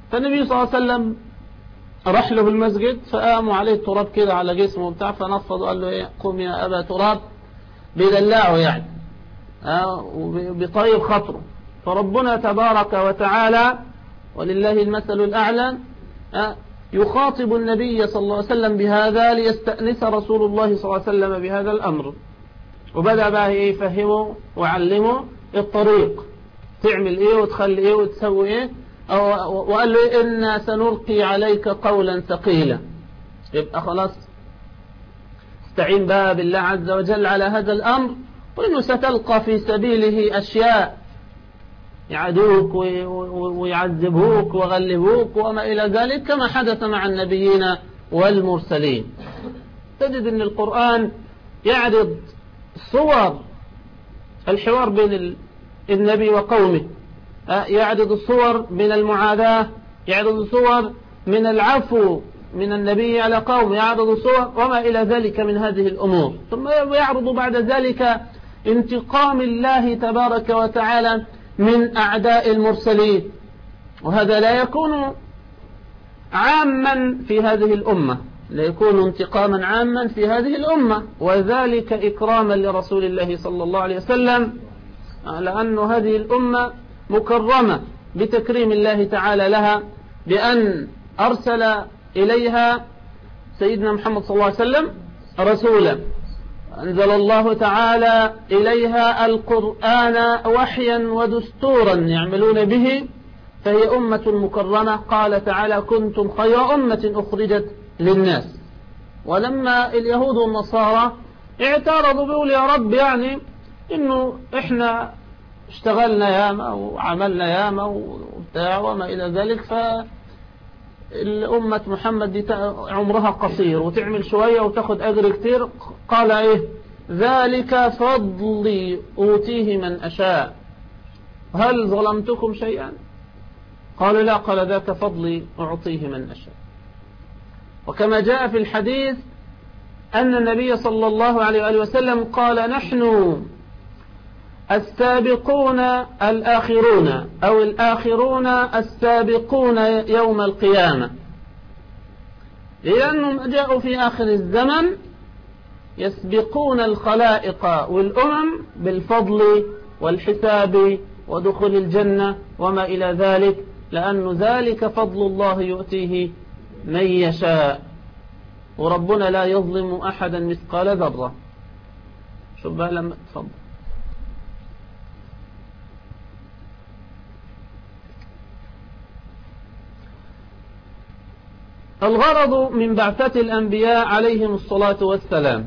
فالنبي صلى الله عليه وسلم راح له المسجد، فقاموا عليه التراب كده على جسمه بتاع، فنفض وقال له ايه قم يا أبا تراب، بيدلعه يعني آه وبطيب خطره. فربنا تبارك وتعالى ولله المثل الأعلى آه يخاطب النبي صلى الله عليه وسلم بهذا ليستأنس رسول الله صلى الله عليه وسلم بهذا الأمر، وبدأ بقى ايه يفهمه وعلمه الطريق، تعمل ايه وتخلي ايه وتسوي ايه، وقال له إنا سنلقي عليك قولا ثقيلا. يبقى خلاص استعين بقى بالله عز وجل على هذا الأمر، وإنه ستلقى في سبيله أشياء يعدوك ويعذبوك ويغلبوك وما إلى ذلك، كما حدث مع النبيين والمرسلين. تجد أن القرآن يعرض صور الحوار بين النبي وقومه، يعرض الصور من المعاداة، يعرض الصور من العفو من النبي على قوم، يعرض الصور وما إلى ذلك من هذه الأمور. ثم يعرض بعد ذلك انتقام الله تبارك وتعالى من أعداء المرسلين، وهذا لا يكون عاما في هذه الأمة، لا يكون انتقاما عاما في هذه الأمة، وذلك إكراما لرسول الله صلى الله عليه وسلم، لأن هذه الأمة مكرمة بتكريم الله تعالى لها بأن أرسل إليها سيدنا محمد صلى الله عليه وسلم رسولا، أنزل الله تعالى إليها القرآن وحيا ودستورا يعملون به، فهي أمة مكرمة. قال تعالى كنتم خير أمة أخرجت للناس. ولما اليهود والنصارى اعترضوا بيقول يا رب يعني إنه إحنا اشتغلنا ياما وعملنا ياما وبتاع وما إلى ذلك، فالأمة محمد دي عمرها قصير وتعمل شوية وتاخد أجر كتير. قال إيه ذلك فضلي أوتيه من أشاء هل ظلمتكم شيئا؟ قالوا لا، قال ذاك فضلي أعطيه من أشاء. وكما جاء في الحديث أن النبي صلى الله عليه وآله وسلم قال نحن السابقون الآخرون أو الآخرون السابقون يوم القيامة، لأنهم جاءوا في آخر الزمن يسبقون الخلائق والأمم بالفضل والحساب ودخول الجنة وما إلى ذلك، لأن ذلك فضل الله يؤتيه من يشاء، وربنا لا يظلم أحدا مثقال ذرة. شوف بقى لما تفضل. الغرض من بعثة الأنبياء عليهم الصلاة والسلام،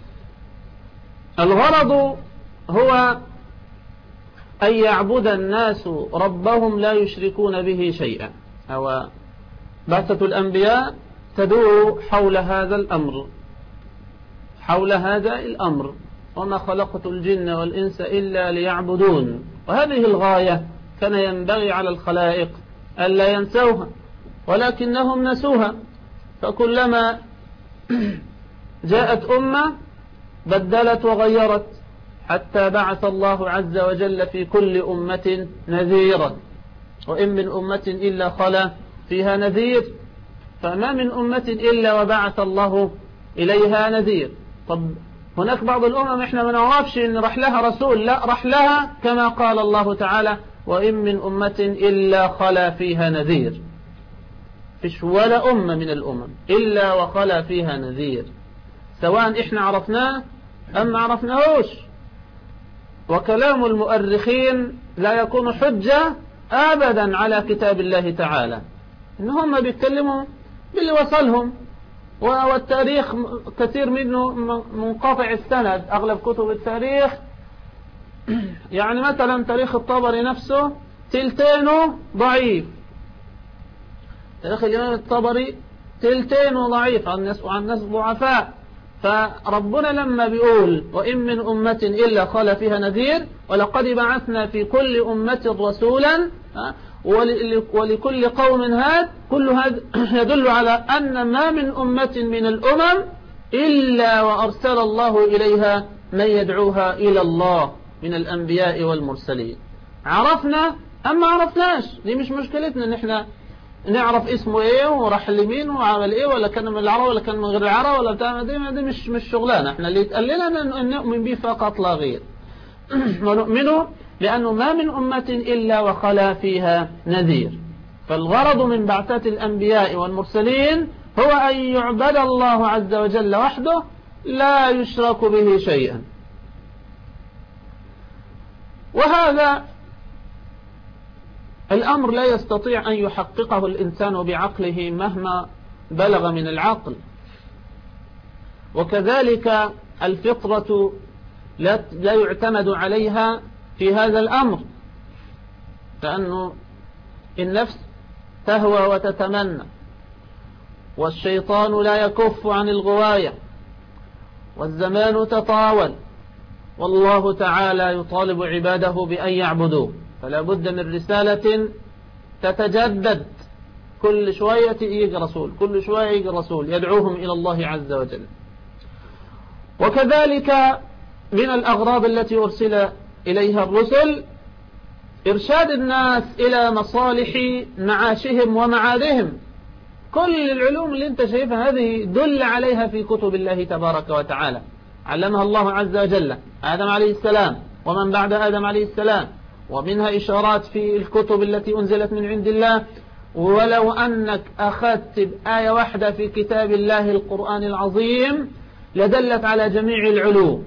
الغرض هو أن يعبد الناس ربهم لا يشركون به شيئا، أو بعثة الأنبياء تدور حول هذا الأمر، حول هذا الأمر، وما خلقت الجن والإنس إلا ليعبدون. وهذه الغاية كان ينبغي على الخلائق ألا ينسوها، ولكنهم نسوها، فكلما جاءت أمة بدلت وغيرت، حتى بعث الله عز وجل في كل أمة نذيرا، وإن من أمة إلا خلا فيها نذير، فما من أمة إلا وبعث الله إليها نذير. طب هناك بعض الأمم إحنا ما نعرفش إن رح لها رسول، لا، رح لها كما قال الله تعالى وإن من أمة إلا خلا فيها نذير، فيش ولا أمة من الأمم إلا وخلا فيها نذير، سواء إحنا عرفناه أم ما عرفناهوش. وكلام المؤرخين لا يكون حجة أبدا على كتاب الله تعالى، إن هم بيتكلموا باللي وصلهم، والتاريخ كثير منه منقطع السند. أغلب كتب التاريخ يعني مثلا تاريخ الطبري نفسه تلتينه ضعيف، تاريخ الإمام الطبري تلتينه ضعيف عن ناس وعن ناس ضعفاء. فربنا لما بيقول وإن من أمة إلا خلا فيها نذير، ولقد بعثنا في كل أمة رسولا ولكل قوم هاد، كل هذا يدل على أن ما من أمة من الأمم إلا وأرسل الله إليها من يدعوها إلى الله من الأنبياء والمرسلين. عرفنا أم ما عرفناش، دي مش مشكلتنا، إن إحنا نعرف اسمه ايه وراح لمين وعمل ايه، ولا كان من العرب ولا كان من غير العرب ولا بتاع، دي, دي مش مش شغلانه. احنا اللي يتقال لنا ان نؤمن به فقط لا غير. ونؤمنه لأنه ما من أمة إلا وخلا فيها نذير. فالغرض من بعثة الأنبياء والمرسلين هو أن يعبد الله عز وجل وحده لا يشرك به شيئا. وهذا الأمر لا يستطيع أن يحققه الإنسان بعقله مهما بلغ من العقل. وكذلك الفطرة لا لا يعتمد عليها في هذا الأمر، لأنه النفس تهوى وتتمنى، والشيطان لا يكف عن الغواية، والزمان تطاول، والله تعالى يطالب عباده بأن يعبدوه. فلا بد من رسالة تتجدد، كل شوية يجي رسول، كل شوية يجي رسول يدعوهم إلى الله عز وجل. وكذلك من الأغراض التي أرسل إليها الرسل إرشاد الناس إلى مصالح معاشهم ومعادهم. كل العلوم اللي انت شايفها هذه دل عليها في كتب الله تبارك وتعالى، علمها الله عز وجل آدم عليه السلام ومن بعد آدم عليه السلام، ومنها إشارات في الكتب التي أنزلت من عند الله. ولو أنك أخذت بآية واحدة في كتاب الله القرآن العظيم لدلت على جميع العلوم.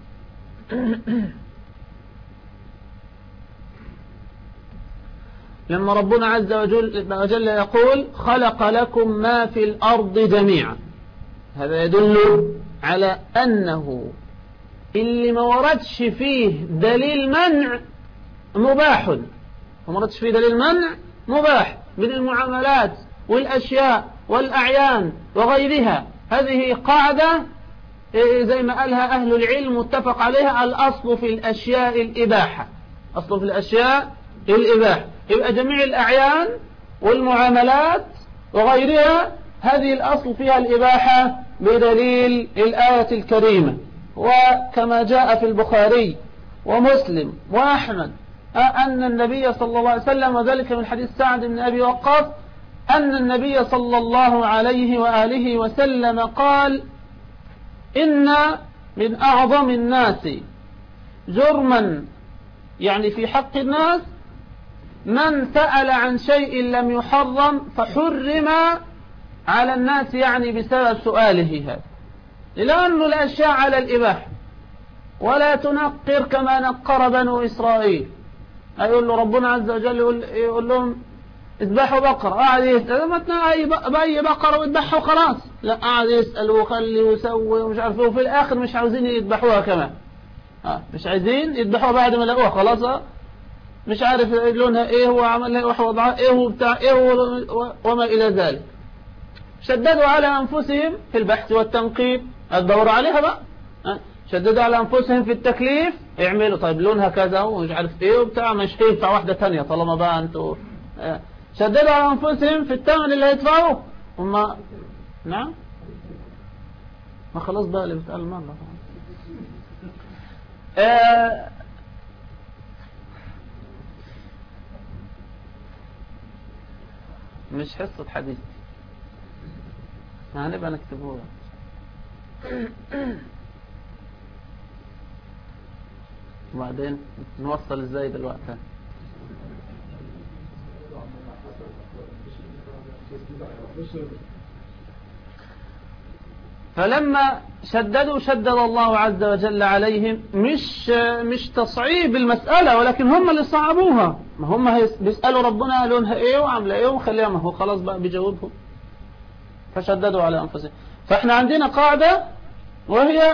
لما ربنا عز وجل يقول خلق لكم ما في الأرض جميعا، هذا يدل على أنه اللي ما وردش فيه دليل منع مباح، ما وردش فيه دليل منع مباح من المعاملات والأشياء والأعيان وغيرها. هذه قاعدة زي ما قالها أهل العلم متفق عليها، الأصل في الأشياء الإباحة، أصل في الأشياء الإباحة. يبقى جميع الأعيان والمعاملات وغيرها هذه الأصل فيها الإباحة بدليل الآية الكريمة. وكما جاء في البخاري ومسلم وأحمد أن النبي صلى الله عليه وسلم، وذلك من حديث سعد بن أبي وقاص، أن النبي صلى الله عليه وآله وسلم قال إن من أعظم الناس جرما، يعني في حق الناس، من سأل عن شيء لم يحرم فحرم على الناس، يعني بسبب سؤاله هذا، لأن الأشياء على الإباحة. ولا تنقر كما نقر بنو إسرائيل. يقول له ربنا عز وجل يقول, يقول لهم اذبحوا بقرة، قاعد يسأل بأي بقرة ويذبحوا خلاص، لا قاعد يسأل وخلي ويسوي ومش عارف، وفي الآخر مش عاوزين يذبحوها كمان، آه مش عايزين يذبحوها بعد ما لقوها خلاص، مش عارف لونها ايه وعمل ايه ووضعها ايه وبتاع ايه وما الى ذلك. شددوا على انفسهم في البحث والتنقيب، الدور عليها بقى، شددوا على انفسهم في التكليف، يعملوا طيب لونها كذا ومش عارف ايه وبتاع، مش هينفع واحده ثانيه طالما بقى انتوا. شددوا على انفسهم في الثمن اللي هيدفعوه هم. نعم ما خلاص بقى اللي بتقال مره. آه مش حصة حديث، هنبقى نكتبوها. وبعدين نوصل ازاي دلوقتي؟ فلما شددوا شدد الله عز وجل عليهم، مش مش تصعيب المسألة، ولكن هم اللي صعبوها. ما هم بيسألوا ربنا لونها ايه وعامله ايه وخليها، ما هو خلاص بقى بيجاوبهم، فشددوا على أنفسهم. فاحنا عندنا قاعدة وهي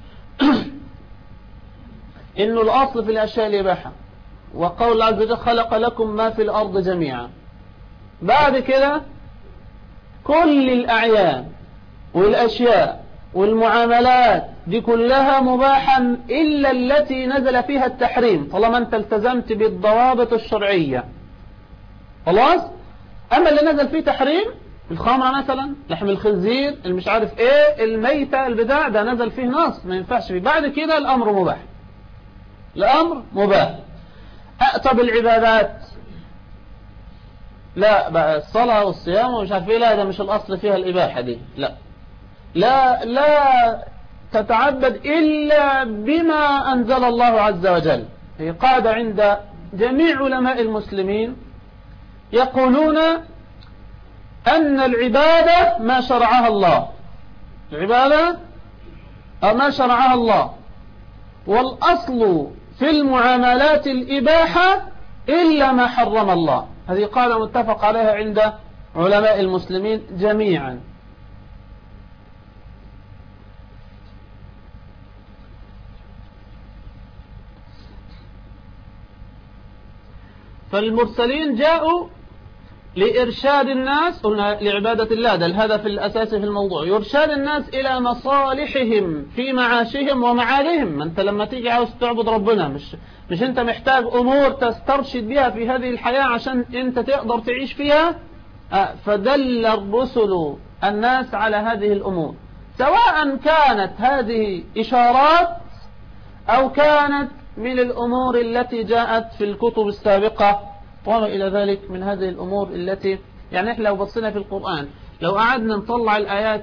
إنه الأصل في الأشياء الإباحة، وقول الله عز وجل خلق لكم ما في الأرض جميعا. بعد كده كل الأعيان والأشياء والمعاملات دي كلها مباحا إلا التي نزل فيها التحريم، طالما أنت التزمت بالضوابط الشرعية خلاص. أما اللي نزل فيه تحريم، الخمرة مثلا، لحم الخنزير، المش عارف ايه، الميتة، البداع، ده نزل فيه نص ما ينفعش فيه. بعد كده الأمر مباح، الأمر مباح. أقطب العبادات لا بقى الصلاة والصيام ومش عارف ايه، لا ده مش الأصل فيها الإباحة دي، لا لا لا تتعبد إلا بما أنزل الله عز وجل. هي قاعدة عند جميع علماء المسلمين يقولون أن العبادة ما شرعها الله، العبادة ما شرعها الله، والأصل في المعاملات الإباحة إلا ما حرم الله. هذه قاعدة متفق عليها عند علماء المسلمين جميعا. فالمرسلين جاءوا لإرشاد الناس، قلنا لعبادة الله، ده الهدف الأساسي في الموضوع، يرشاد الناس إلى مصالحهم في معاشهم ومعادهم. ما أنت لما تيجي عاوز تعبد ربنا، مش مش أنت محتاج أمور تسترشد بها في هذه الحياة عشان أنت تقدر تعيش فيها؟ آه فدل الرسل الناس على هذه الأمور، سواء كانت هذه إشارات أو كانت من الأمور التي جاءت في الكتب السابقة وما إلى ذلك من هذه الأمور التي يعني إحنا لو بصينا في القرآن، لو قعدنا نطلع الآيات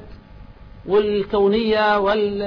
والكونية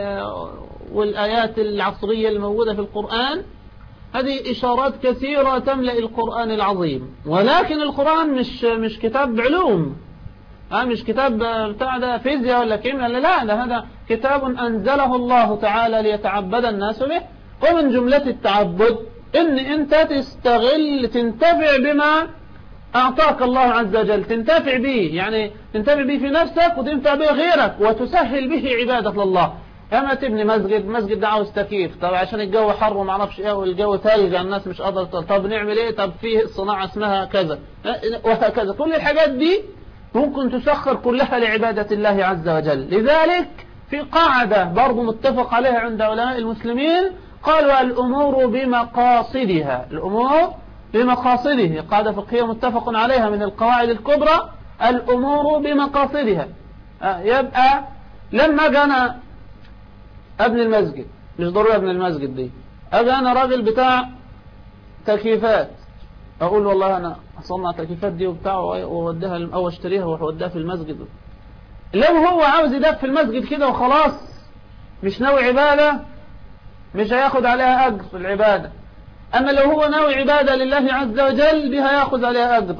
والآيات العصرية الموجودة في القرآن، هذه إشارات كثيرة تملأ القرآن العظيم. ولكن القرآن مش مش كتاب علوم، ها مش كتاب بتاع ده فيزياء ولا كيمياء، لا لا، هذا كتاب أنزله الله تعالى ليتعبد الناس به. ومن جملة التعبد إن أنت تستغل تنتفع بما أعطاك الله عز وجل، تنتفع به، يعني تنتفع به في نفسك وتنتفع به غيرك وتسهل به عبادة لله. أما تبني مسجد، مسجد ده عاوز تكييف، طب عشان الجو حر وما اعرفش ايه والجو ثلج الناس مش قادرة، طب نعمل ايه؟ طب فيه صناعة اسمها كذا وهكذا. كل الحاجات دي ممكن تسخر كلها لعبادة الله عز وجل. لذلك في قاعدة برضو متفق عليها عند علماء المسلمين، قالوا الأمور بمقاصدها، الأمور بمقاصده، قاعدة فقهية متفق عليها من القواعد الكبرى، الأمور بمقاصدها. يبقى لما جانا ابن المسجد، مش ضروري ابن المسجد دي، أبقى أنا راجل بتاع تكييفات، أقول والله أنا أصنع تكييفات دي وبتاع ووديها أو اشتريها ووديها في المسجد. لو هو عاوز يدف في المسجد كده وخلاص، مش ناوي عبادة، مش هياخد عليها أجر في العبادة. أما لو هو ناوي عبادة لله عز وجل بها ياخذ عليها أجر.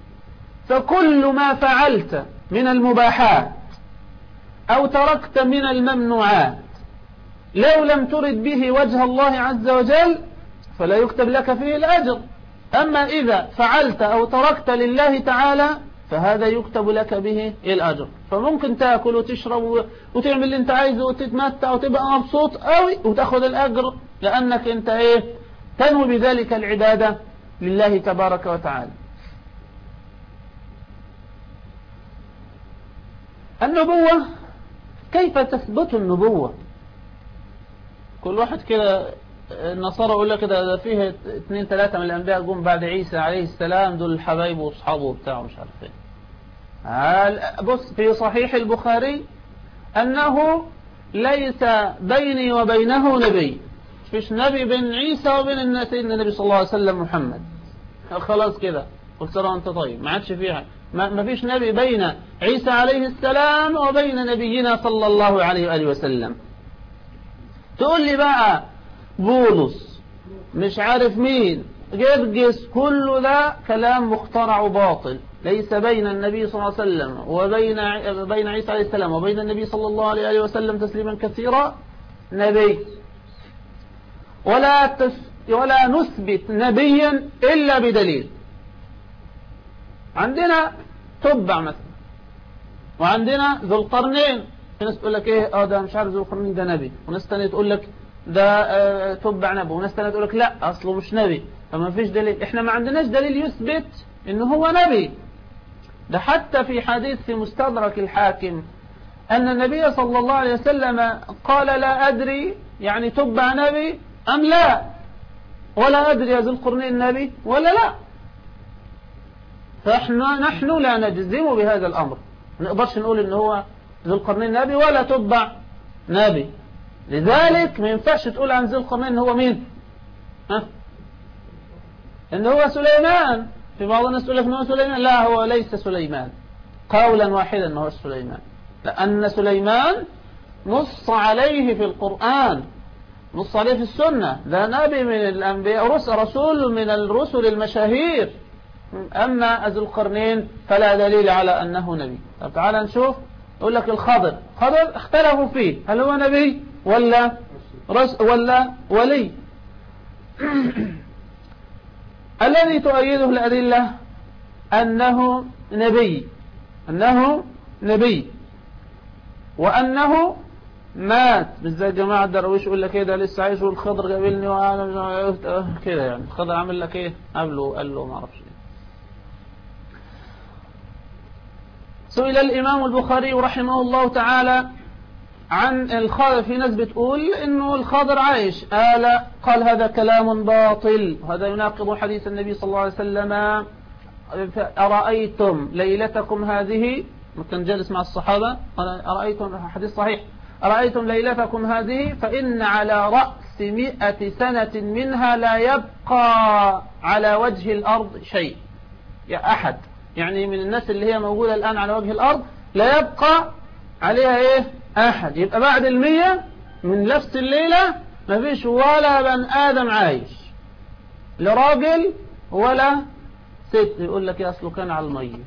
فكل ما فعلت من المباحات أو تركت من الممنوعات لو لم ترد به وجه الله عز وجل فلا يكتب لك فيه الأجر. أما إذا فعلت أو تركت لله تعالى فهذا يكتب لك به الأجر. فممكن تأكل وتشرب وتعمل اللي انت عايزه وتتمتع وتبقى مبسوط قوي وتأخذ الأجر، لأنك انت ايه تنوي بذلك العبادة لله تبارك وتعالى. النبوة، كيف تثبت النبوة؟ كل واحد كده النصارى يقول لك كده ده فيه اثنين ثلاثة من الأنبياء جم بعد عيسى عليه السلام، دول حبايبه واصحابه وبتاعه مش عارف ايه. بص في صحيح البخاري أنه ليس بيني وبينه نبي، فيش نبي بين عيسى وبين سيدنا النبي صلى الله عليه وسلم محمد، خلاص كده قلت سلام أنت طيب، ما عادش فيها، ما فيش نبي بين عيسى عليه السلام وبين نبينا صلى الله عليه وآله وسلم. تقول لي بقى بولس مش عارف مين جرجس، كل ده كلام مخترع وباطل. ليس بين النبي صلى الله عليه وسلم وبين بين عيسى عليه السلام وبين النبي صلى الله عليه وسلم تسليما كثيرا نبي، ولا تس ولا نثبت نبيا إلا بدليل. عندنا تبع مثلا، وعندنا ذو القرنين، في ناس تقول لك ايه اه ده مش عارف ذو القرنين ده نبي، وناس ثانيه تقول لك ده آه تبع نبي، وناس ثانيه تقول لك لا اصله مش نبي. فما فيش دليل، احنا ما عندناش دليل يثبت انه هو نبي. ده حتى في حديث في مستدرك الحاكم ان النبي صلى الله عليه وسلم قال لا ادري يعني تبع نبي ام لا، ولا ادري يا ذو القرنين نبي ولا لا. فاحنا نحن لا نجزم بهذا الامر، ما نقدرش نقول ان هو ذو القرنين نبي ولا تبع نبي. لذلك ما ينفعش تقول عن ذو القرنين ان هو مين، ها ان هو سليمان، في بعض الناس يقول لك إنه سليمان، لا هو ليس سليمان قولا واحدا أنه سليمان، لأن سليمان نص عليه في القرآن، نص عليه في السنة، ده نبي من الأنبياء، رسول من الرسل المشاهير. أما ذو القرنين فلا دليل على أنه نبي. طب تعال نشوف، يقول لك الخضر، خضر اختلفوا فيه هل هو نبي ولا رس ولا ولي. الذي تؤيده الأدلة أنه نبي، أنه نبي وأنه مات. مش زي جماعة الدرويش يقول لك ايه ده لسه عايش والخضر قابلني وانا كده، يعني الخضر عامل لك ايه قبله، قال له ما اعرفش ايه. سئل الإمام البخاري رحمه الله تعالى عن الخضر، في ناس بتقول انه الخضر عايش، قال قال هذا كلام باطل، وهذا يناقض حديث النبي صلى الله عليه وسلم أرأيتم ليلتكم هذه، كان جالس مع الصحابة، قال أرأيتم، حديث صحيح، أرأيتم ليلتكم هذه فإن على رأس مئة سنة منها لا يبقى على وجه الأرض شيء، يا أحد، يعني من الناس اللي هي موجودة الآن على وجه الأرض لا يبقى عليها إيه أحد. يبقى بعد المية من نفس الليلة ما فيش ولا بن آدم عايش، لا راجل ولا ست. يقول لك يا أصله كان على المية.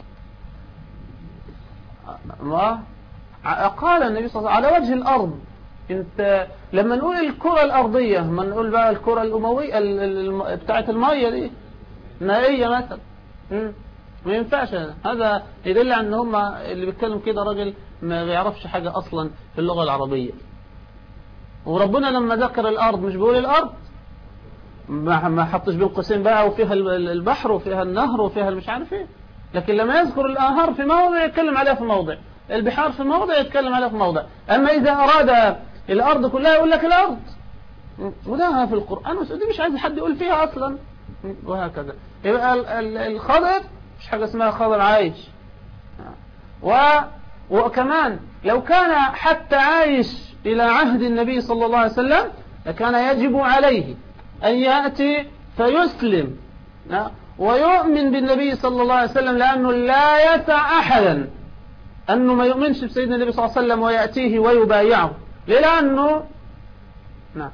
ما قال النبي صلى الله عليه وسلم على وجه الأرض. انت لما نقول الكرة الأرضية، ما نقول بقى الكرة الأموية بتاعت المية دي مائية مثلا، ما ينفعش. هذا يدل على ان هم اللي بيتكلم كده راجل ما بيعرفش حاجة أصلا في اللغة العربية. وربنا لما ذكر الأرض مش بيقول الأرض، ما حطش بين قوسين بقى وفيها البحر وفيها النهر وفيها مش عارف ايه، لكن لما يذكر الأنهار في موضع يتكلم عليها في موضع، البحار في موضع يتكلم عليها في موضع. أما إذا أراد الأرض كلها يقول لك الأرض، وده في القرآن، ودي مش عايز حد يقول فيها أصلا، وهكذا. يبقى الخضر مش حاجة اسمها خضر عايش. و وكمان لو كان حتى عايش إلى عهد النبي صلى الله عليه وسلم لكان يجب عليه أن يأتي فيسلم ويؤمن بالنبي صلى الله عليه وسلم، لأنه لا يسع أحدا أنه ما يؤمنش بسيدنا النبي صلى الله عليه وسلم ويأتيه ويبايعه. لأنه نعم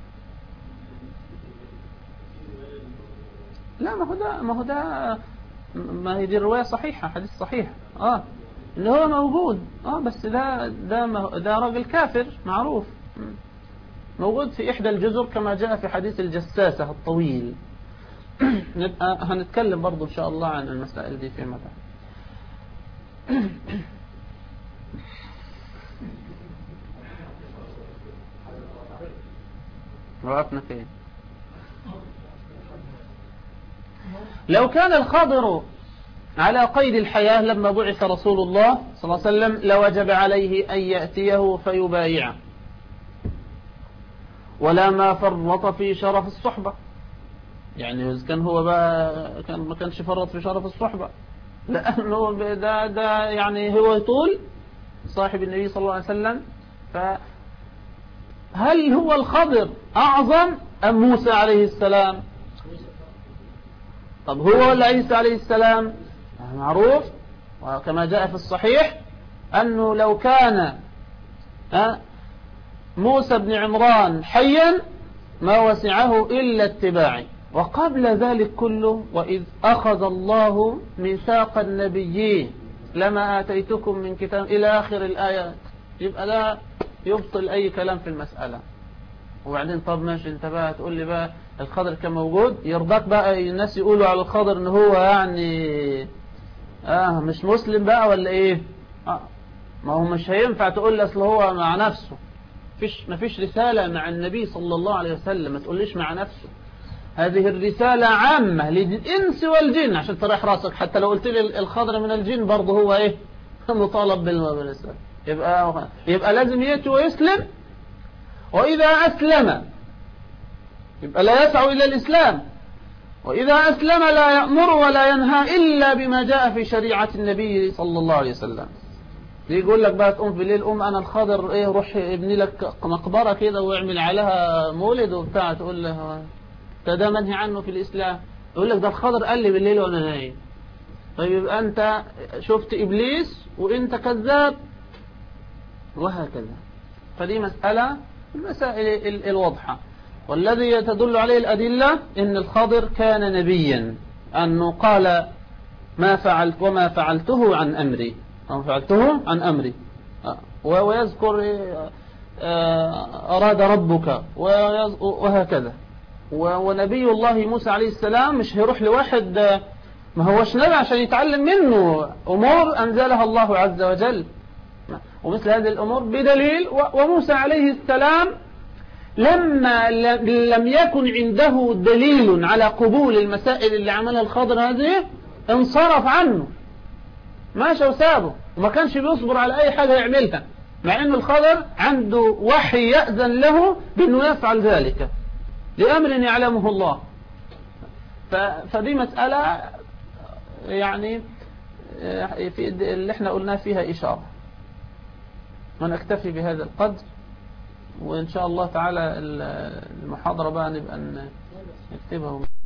لا، ما هو ده ما هو ده ما هي دي الرواية صحيحة، حديث صحيح، اه اللي هو موجود، اه بس ده ده ده راجل كافر معروف، موجود في إحدى الجزر كما جاء في حديث الجساسة الطويل. نبقى هنتكلم برضو إن شاء الله عن المسائل دي فيما بعد. وقفنا فين؟ لو كان الخضر على قيد الحياة لما بعث رسول الله صلى الله عليه وسلم لوجب عليه أن يأتيه فيبايعه، ولا ما فرط في شرف الصحبة. يعني إذا كان هو بقى كان ما كانش فرط في شرف الصحبة، لأنه ده ده يعني هو طول صاحب النبي صلى الله عليه وسلم. فهل هو الخضر أعظم أم موسى عليه السلام؟ طب هو ولا عيسى عليه السلام؟ معروف وكما جاء في الصحيح أنه لو كان موسى بن عمران حيا ما وسعه إلا اتباعي. وقبل ذلك كله وإذ أخذ الله ميثاق النبيين لما آتيتكم من كتاب إلى آخر الآيات، يبقى لا يبطل أي كلام في المسألة. وبعدين طب ماشي انت بقى تقول لي بقى الخضر كان موجود، يرضاك بقى الناس يقولوا على الخضر ان هو يعني اه مش مسلم بقى ولا ايه؟ آه ما هو مش هينفع تقول لي اصل هو مع نفسه، فيش ما فيش رسالة مع النبي صلى الله عليه وسلم، ما تقوليش مع نفسه. هذه الرسالة عامة للإنس والجن عشان تريح راسك. حتى لو قلت لي الخضر من الجن برضه هو ايه مطالب بالرسالة. يبقى يبقى لازم يأتي ويسلم، وإذا أسلم يبقى لا يسعى إلى الإسلام، وإذا أسلم لا يأمر ولا ينهى إلا بما جاء في شريعة النبي صلى الله عليه وسلم. يقول لك بقى تقوم في الليل قوم أنا الخضر إيه روح ابني لك مقبرة كده واعمل عليها مولد وبتاع، تقول له ده منهي عنه في الإسلام. يقول لك ده الخضر قال لي بالليل وانا نايم. طيب يبقى انت شفت ابليس وانت كذاب، وهكذا. فدي مسألة المسائل الواضحة، والذي تدل عليه الأدلة إن الخضر كان نبيا، أنه قال ما فعلت وما فعلته عن أمري، أو فعلته عن أمري، ويذكر أراد ربك وهكذا. ونبي الله موسى عليه السلام مش هيروح لواحد ما هوش نبي عشان يتعلم منه أمور أنزلها الله عز وجل، ومثل هذه الأمور بدليل. وموسى عليه السلام لما لم يكن عنده دليل على قبول المسائل اللي عملها الخضر هذه انصرف عنه، ماشى وسابه، وما كانش بيصبر على أي حاجة يعملها، مع أن الخضر عنده وحي يأذن له بأنه يفعل ذلك لأمر يعلمه الله. فدي مسألة يعني في اللي احنا قلنا فيها إشارة. ونكتفي بهذا القدر، وإن شاء الله تعالى المحاضرة بقى نبقى نكتبها.